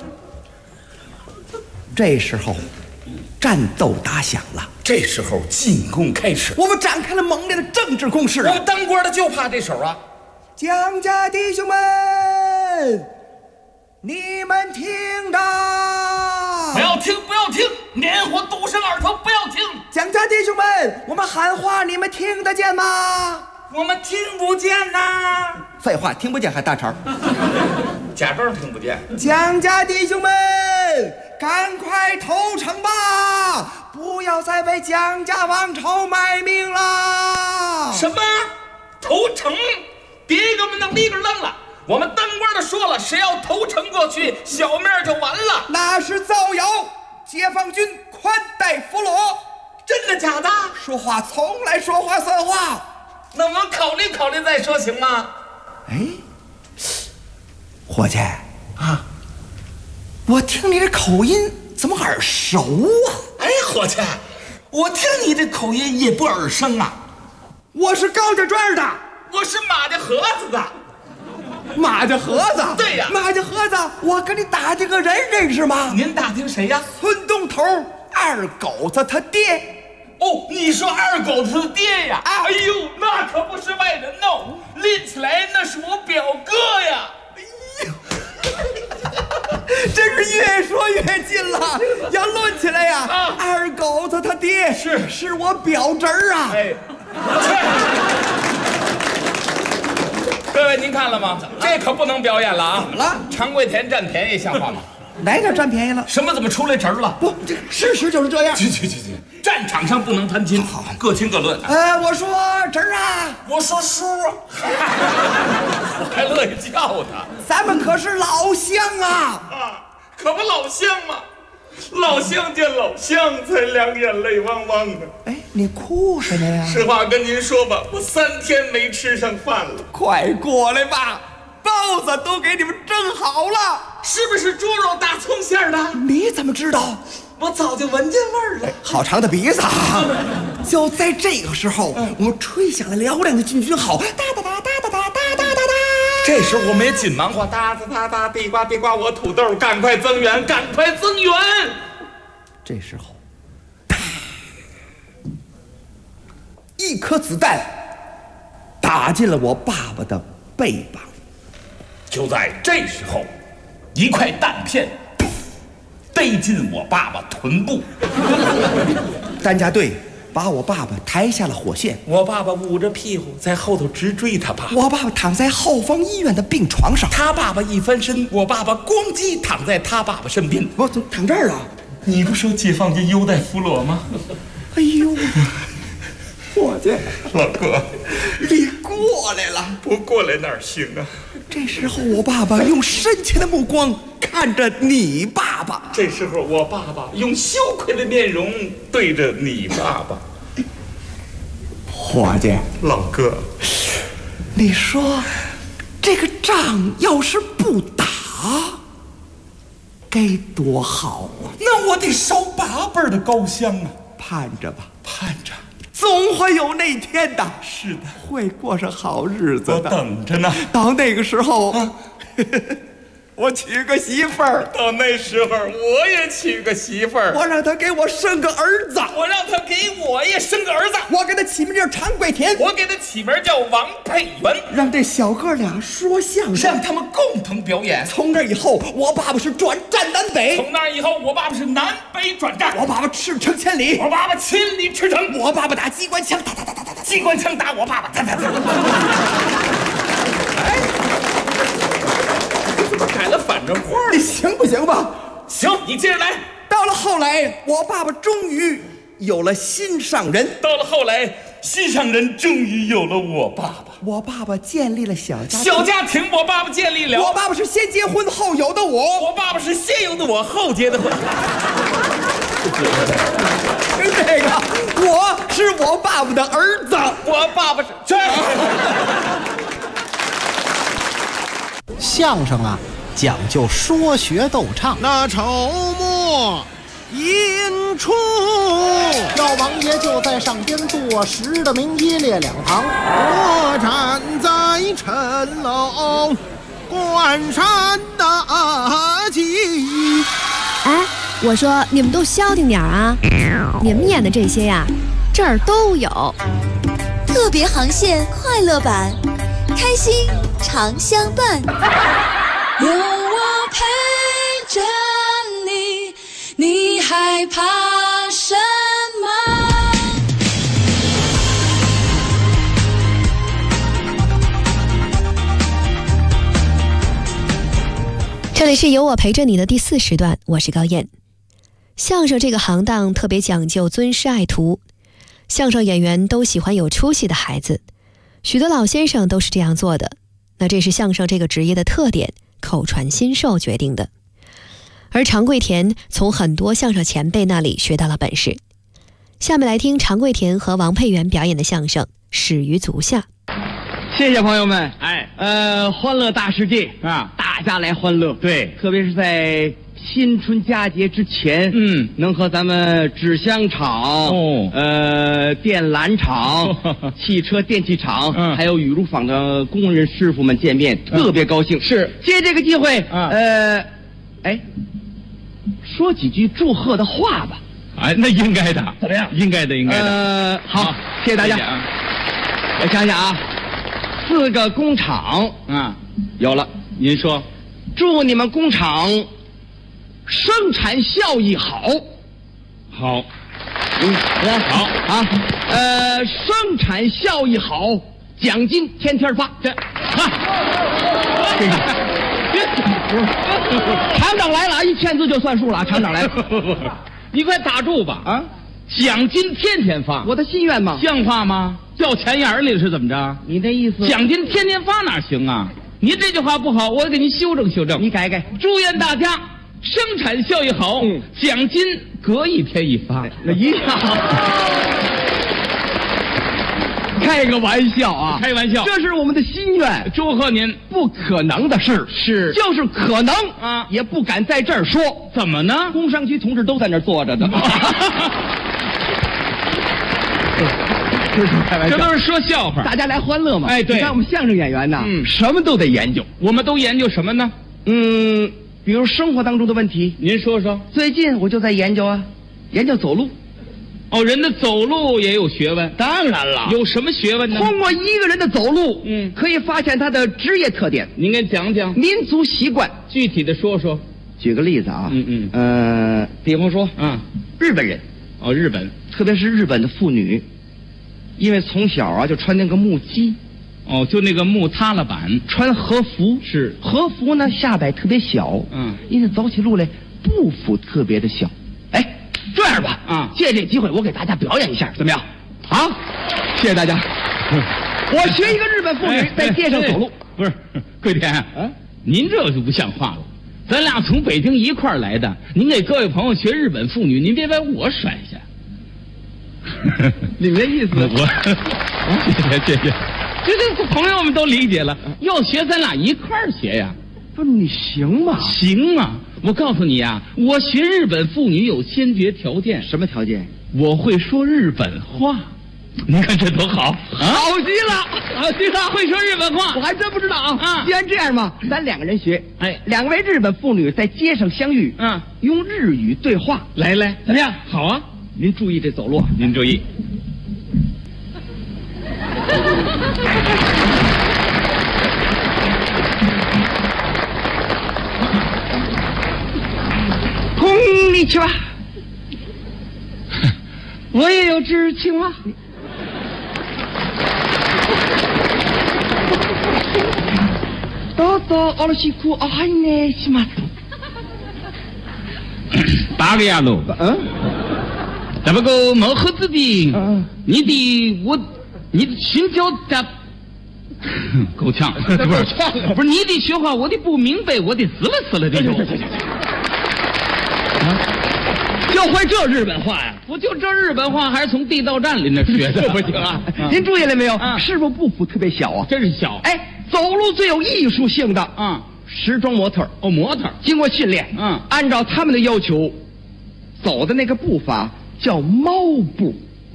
这时候，战斗打响了。 这时候进攻开始， 我们展开了猛烈的政治攻势啊！ 我们当官的就怕这手啊！ 蒋家弟兄们，你们听着！ 不要听，不要听，年火堵上耳朵，不要听！ 蒋家弟兄们，我们喊话，你们听得见吗？ 我们听不见呐！ 废话，听不见还大肠。 假装听不见。 蒋家弟兄们，赶快投诚吧！不要再为蒋家王朝卖命了！ 什么？投诚？别给我们弄里个愣了！我们当官的说了，谁要投诚过去，小命就完了。 那是造谣！解放军宽待俘虏， 真的假的？ 说话从来说话算话。 那我们考虑考虑再说，行吗？ 哎，伙计啊，我听你这口音怎么耳熟啊？ 哎，伙计，我听你这口音也不耳生啊。 我是高家庄的， 我是马家河子的。 马家河子？ 对呀， 马家河子，我跟你打听个人认识吗？ 您打听谁呀？ 村东头二狗子他爹。 哦，你说二狗子的爹呀？哎呦，那可不是外人哦，拎起来那是我表哥呀！ 哎呦，真是越说越近了。要论起来呀，二狗子他爹是我表侄儿啊！ 哎，各位您看了吗？这可不能表演了啊！ 怎么了？ 常贵田占便宜，像话吗？ 哪点占便宜了？ 什么怎么出来侄儿了？ 不，这事实就是这样。 去，战场上不能攀亲，好，各听各论。 我说侄儿啊， 我说叔啊，我还乐意叫他。 咱们可是老乡啊！ 可不老乡吗？老乡见老乡，才两眼泪汪汪的。 哎，你哭什么呀？ 实话跟您说吧，我3天没吃上饭了。 快过来吧，包子都给你们蒸好了。 是不是猪肉大葱馅的？ 你怎么知道？ 我早就闻见味儿了。 好长的鼻子啊！就在这个时候，我们吹响了嘹亮的进军号，哒哒哒哒哒哒哒哒哒。 这时候我们也紧忙活，哒哒哒哒，地瓜地瓜我土豆，赶快增援，赶快增援。 这时候，一颗子弹打进了我爸爸的背膀。 就在这时候，一块弹片逮进我爸爸臀部， 担架队把我爸爸抬下了火线。 我爸爸捂着屁股在后头直追他爸爸。 我爸爸躺在后方医院的病床上， 他爸爸一翻身，我爸爸咣叽躺在他爸爸身边。 我怎么躺这儿了？ 你不说解放军优待俘虏吗？ 哎呦，伙计， 老哥， 你过来了？ 不过来哪儿行啊？ 这时候我爸爸用深情的目光看着你爸爸。 这时候我爸爸用羞愧的面容对着你爸爸。 伙计， 老哥， 你说这个仗要是不打，该多好啊！ 那我得烧8辈的高香啊！ 盼着吧， 盼着， 总会有那天的。 是的， 会过上好日子的。 我等着呢。 到那个时候， 我娶个媳妇儿。 到那时候我也娶个媳妇儿。 我让他给我生个儿子。 我让他给我也生个儿子。 我给他起名叫常贵田。 我给他起名叫王佩元。 让这小哥俩说相声， 让他们共同表演。 从那以后，我爸爸是转战南北。 从那以后，我爸爸是南北转战。 我爸爸驰骋千里。 我爸爸千里驰骋。 我爸爸打机关枪，打。 机关枪打我爸爸，改了反正话， 你行不行吧？ 行，你接着来。 到了后来，我爸爸终于有了心上人。 到了后来，心上人终于有了我爸爸。 我爸爸建立了小家庭。 小家庭，我爸爸建立了。 我爸爸是先结婚后有的我。 我爸爸是先有的我，后结的婚。 这个，我是我爸爸的儿子。 我爸爸是这。 相声啊，讲究说学逗唱。 那筹末引出， 老王爷就在上边坐实的名一列两旁。 我站在城楼观山大计。 哎，我说你们都消停点啊！你们演的这些呀，这儿都有。 特别航线快乐版，开心常相伴。 有我陪着你，你害怕什么？ 这里是有我陪着你的第4时段，我是高燕。相声这个行当特别讲究尊师爱徒，相声演员都喜欢有出息的孩子，许多老先生都是这样做的。那这是相声这个职业的特点，口传心授决定的。而常贵田从很多相声前辈那里学到了本事。下面来听常贵田和王佩元表演的相声《始于足下》。 谢谢朋友们，欢乐大世界啊，大家来欢乐。对，特别是在新春佳节之前，能和咱们纸箱厂、电缆厂、汽车电器厂，还有雨露坊的工人师傅们见面，特别高兴。是，借这个机会，说几句祝贺的话吧。 哎，那应该的， 怎么样？ 应该的。 好，谢谢大家。我想想啊，4个工厂有了。 您说， 祝你们工厂生产效益好。 好， 好啊，生产效益好，奖金天天发。这，厂长来了，一签字就算数了。厂长来了， 你快打住吧啊！奖金天天发， 我的心愿嘛， 像话吗？掉钱眼里了是怎么着？ 你那意思？ 奖金天天发哪行啊？您这句话不好，我给您修正修正。 你改改。 祝愿大家生产效益好，奖金隔1天1发。 那一下，开个玩笑啊！ 开玩笑， 这是我们的心愿。 祝贺您！ 不可能的事是，就是可能啊，也不敢在这儿说。 怎么呢？ 工商局同志都在那儿坐着呢。 这都是说笑话， 大家来欢乐嘛。 哎，对， 你看我们相声演员呢，什么都得研究。 我们都研究什么呢？ 比如生活当中的问题。 您说说。 最近我就在研究走路。 哦，人的走路也有学问。 当然了。 有什么学问呢？ 通过一个人的走路，可以发现他的职业特点。 您给讲讲。 民族习惯， 具体的说说。 举个例子啊，比方说，日本人。 哦，日本， 特别是日本的妇女。因为从小就穿那个木屐， 就那个木擦了板， 穿和服。 是和服呢，下摆特别小，因此走起路来步幅特别的小。哎，这样吧，借这机会我给大家表演一下，怎么样？好，谢谢大家。我学一个日本妇女在街上走路。 不是，贵田，您这就不像话了。咱俩从北京一块儿来的，您给各位朋友学日本妇女，您别把我甩下。 你们的意思， 谢谢，这朋友们都理解了。要学咱俩一块儿学呀。 不是你行吗？ 行啊！我告诉你呀，我学日本妇女有先决条件。 什么条件？ 我会说日本话。 你看这多好， 好极了，好极了！ 会说日本话， 我还真不知道啊。既然这样嘛，咱2个人学。哎，2位日本妇女在街上相遇，用日语对话。 来， 怎么样？ 好啊！ 您注意这走路， 您注意。 こんにちは。我也有只青蛙。どうぞよろしくお願いします。 打个呀喽。这么个毛盒子的，你的心跳的，够呛，不是你的学话，我的不明白，我的死了的就。 就会这日本话呀？ 不就这日本话，还是从地道战里那学的？ 这不行啊！您注意了没有？是不是步幅特别小啊？ 真是小。 哎，走路最有艺术性的时装模特模特经过训练，按照他们的要求走的那个步伐叫猫步。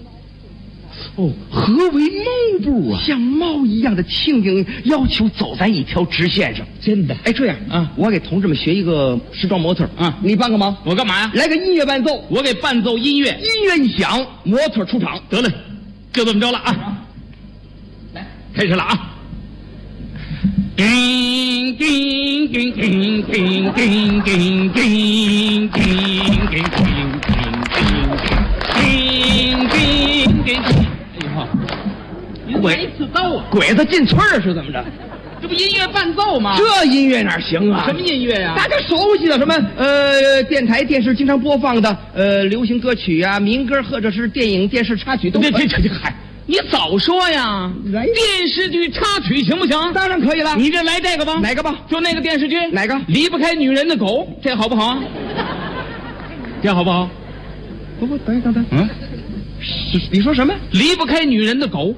何为猫步啊？ 像猫一样的轻盈，要求走在一条直线上。 真的？ 哎，这样我给同志们学一个时装模特你帮个忙。 我干嘛呀？ 来个音乐伴奏， 我给伴奏音乐。 音乐一响，模特出场。 得嘞，就这么着了啊！来，开始了啊！叮叮叮叮叮叮叮叮鬼子进村儿是怎么着？ 这不音乐伴奏吗？ 这音乐哪行啊？ 什么音乐呀？ 大家熟悉的什么电台电视经常播放的流行歌曲啊、民歌或者是电影电视插曲都。 这嗨，你早说呀！电视剧插曲行不行？ 当然可以了。 你这来这个吧？ 哪个吧？ 就那个电视剧。 哪个？ 离不开女人的狗，这好不好？这好不好？ 不，等。你说什么？ 离不开女人的狗。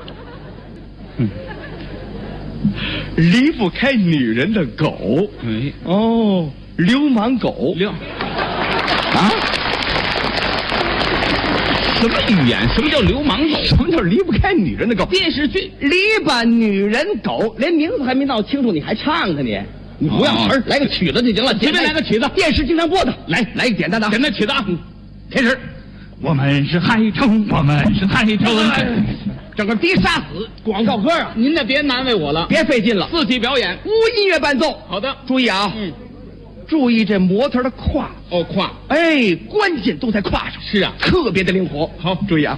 离不开女人的狗。 哎， 流氓狗。 什么语言？什么叫流氓狗？ 什么叫离不开女人的狗？ 电视剧离吧女人狗，连名字还没闹清楚，你还唱呢你？你不要词儿，来个曲子就行了。 随便来个曲子， 电视经常播的。来一个简单的曲子啊！开始。我们是海虫，我们是海虫。 整个逼杀死广告歌啊！ 您别难为我了， 别费劲了。 自己表演， 无音乐伴奏。 好的， 注意啊，注意这模特的胯。 胯， 哎，关键都在胯上。 是啊， 特别的灵活。 好， 注意啊，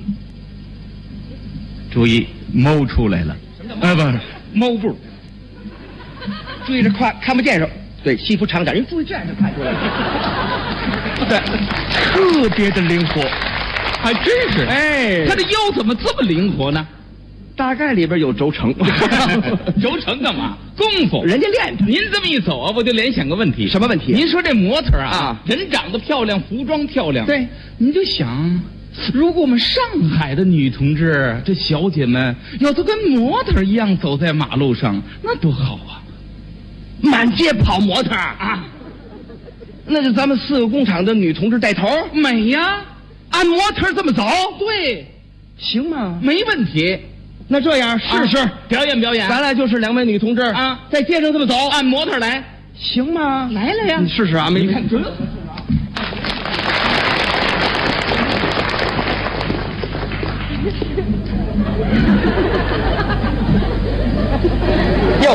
注意，猫出来了。不是猫步。 注意这胯看不见上，对，西服长点，人注意这样就看出来了。对，特别的灵活。 还真是， 哎， 他的腰怎么这么灵活呢？ 大概里边有轴承。 轴承干嘛？功夫， 人家练的。 您这么一走啊，我就联想个问题。 什么问题？ 您说这模特人长得漂亮，服装漂亮， 对， 你就想，如果我们上海的女同志，这小姐们要都跟模特一样走在马路上，那多好啊！ 满街跑模特啊，那就咱们4个工厂的女同志带头， 美呀。 按模特这么走， 对， 行吗？ 没问题。 那这样试试表演， 咱俩就是2位女同志在街上这么走， 按模特来， 行吗？ 来了呀， 你试试啊！ 你看准。 哟，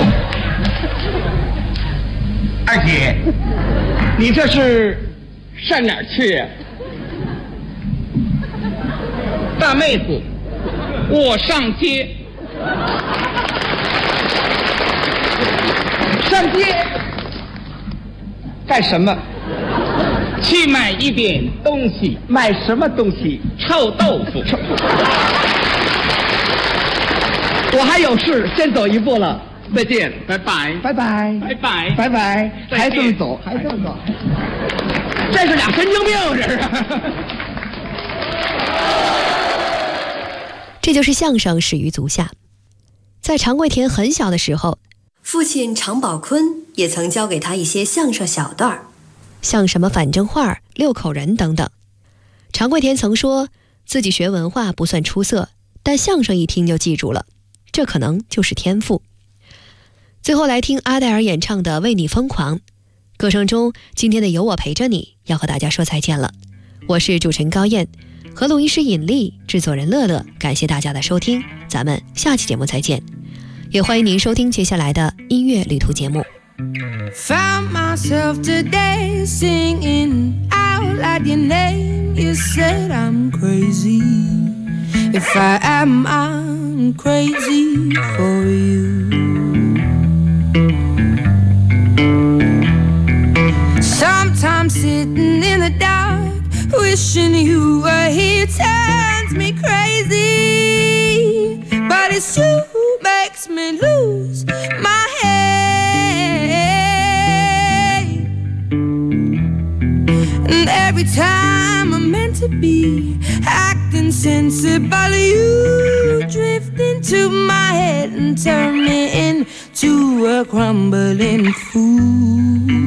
二姐，你这是上哪儿去呀？ 大妹子，我上街。 上街干什么？ 去买一点东西。 买什么东西？ 臭豆腐。 我还有事，先走一步了，再见， 拜拜， 拜拜， 拜拜， 拜拜，还这么走，还这么走，这是俩神经病，这是。 这就是相声始于足下。在常贵田很小的时候，父亲常宝坤也曾教给他一些相声小段儿，像什么反正话、六口人等等。常贵田曾说， 自己学文化不算出色，但相声一听就记住了，这可能就是天赋。最后来听阿黛尔演唱的《为你疯狂》。歌声中，今天的有我陪着你要和大家说再见了。我是主持人高燕，和录音师尹丽，制作人乐乐，感谢大家的收听，咱们下期节目再见。也欢迎您收听接下来的音乐旅途节目。 Found myself today singing out like your name. You said I'm crazy. If I am, I'm crazy for you. Sometimes sitting in the dark, wishing you were here turns me crazy. But it's you who makes me lose my head. And every time I'm meant to be acting sensible, you drift into my head and turn me into a crumbling fool.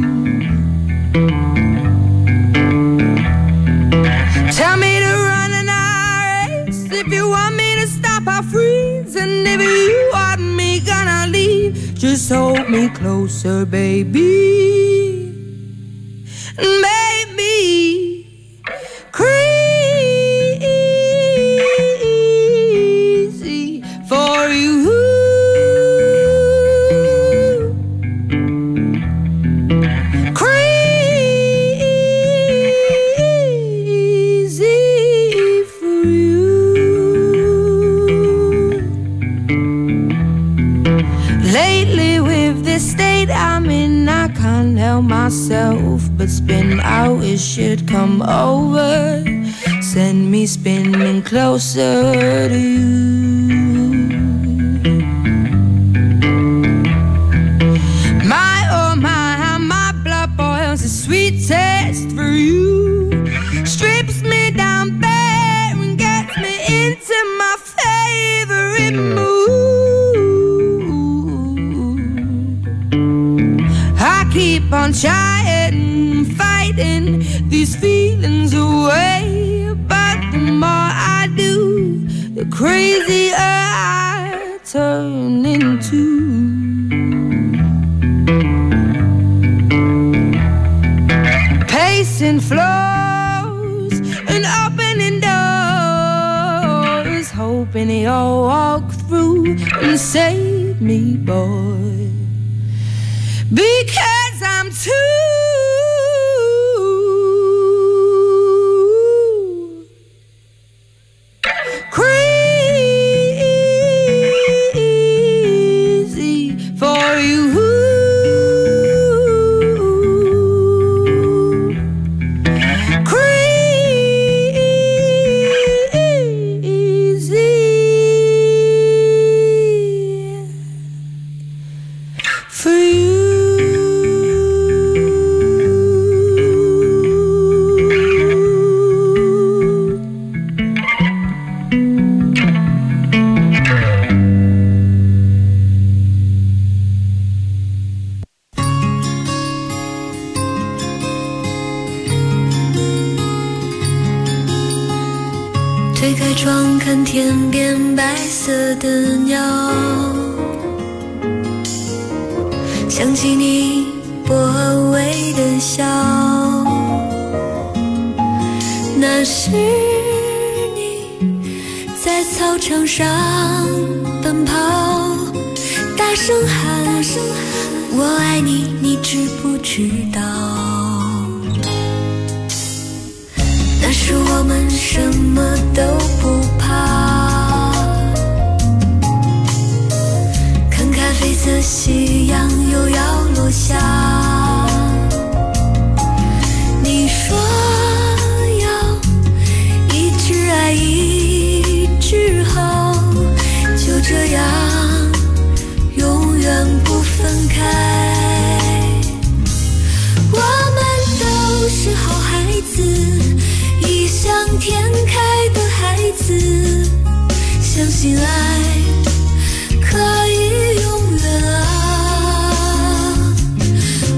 Tell me to run and I race. If you want me to stop, I'll freeze. And if you want me gonna leave, just hold me closer, baby. And make me crazy for you. Myself, but spin out, it should come over. Send me spinning closer to you. My oh my, how my blood boils, a sweet taste for you. Strips me down bare and gets me into my favorite mood. I keep on trying, fighting these feelings away, but the more I do, the crazier I turn into. Pacing floors and opening doors, hoping you'll walk through and save me, boy. Because I'm too crazy for you. Crazy for you. 推开窗看天边白色的鸟，想起你薄微的笑，那是你在操场上奔跑，大声喊我爱你，你知不知道？那时我们什么都不怕，看咖啡色夕阳又要落下，你说要一直爱一直好，就这样永远不分开。我们都是好孩子，异想天开的孩子，相信爱可以永远啊。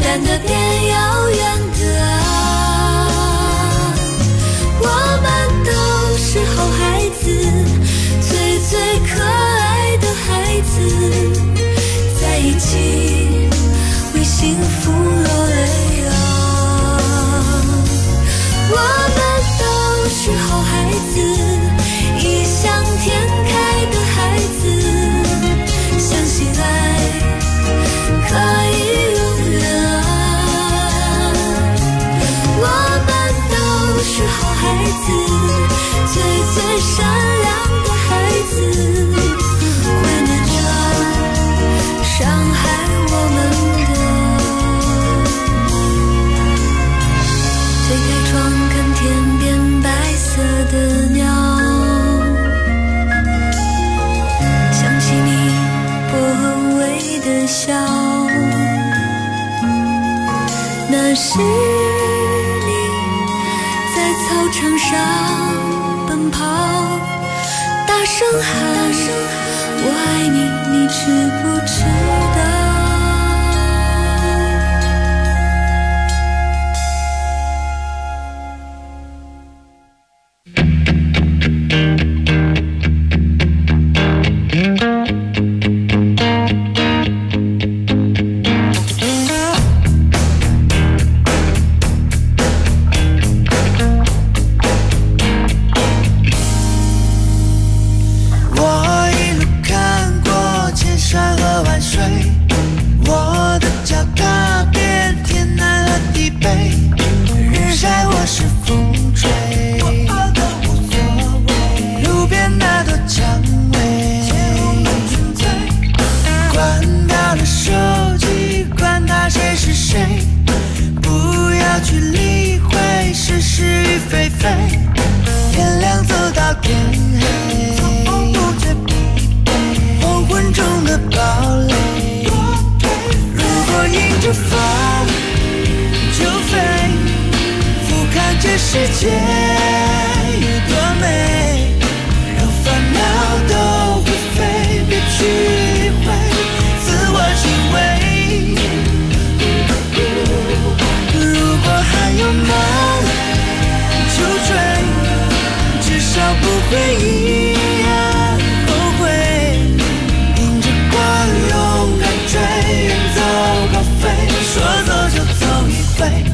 远的变遥远的啊，我们都是好孩子，最最可爱的孩子，在一起为幸福落泪啊，我们都是好孩子，异想天开的孩子，相信爱可以永远啊，我们都是好孩子，最最善良的孩子，怀念着伤害我们的。推开窗看天边白色的鸟，想起你薄微的笑，那是你在操场上奔跑，大声喊我爱你，你知不知道？ 世界有多美，让烦恼都会飞，别去理会自我行为。如果还有梦就追，至少不会一样后悔。迎着光勇敢追，远走高飞，说走就走一回。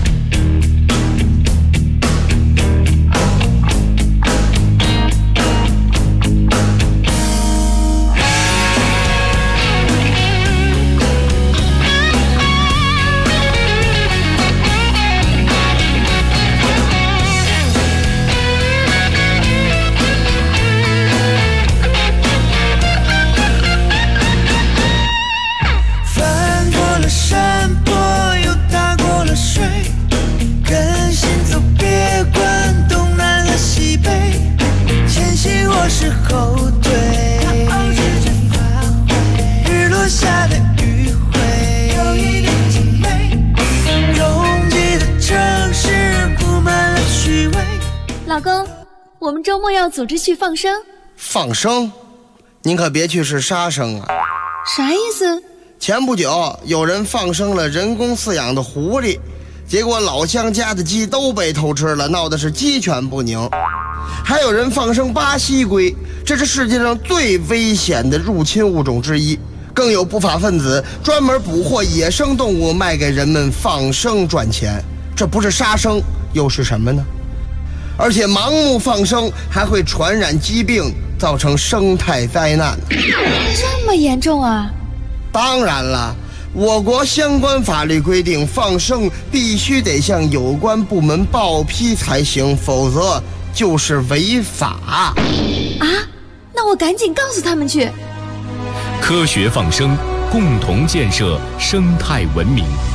老公，我们周末要组织去放生。 放生？您可别去是杀生啊！ 啥意思？ 前不久有人放生了人工饲养的狐狸，结果老乡家的鸡都被偷吃了，闹得是鸡犬不宁。还有人放生巴西龟，这是世界上最危险的入侵物种之一。更有不法分子专门捕获野生动物卖给人们放生赚钱，这不是杀生又是什么呢？而且盲目放生还会传染疾病，造成生态灾难。 这么严重啊？ 当然了，我国相关法律规定，放生必须得向有关部门报批才行，否则就是违法。 啊？那我赶紧告诉他们去。 科学放生，共同建设生态文明。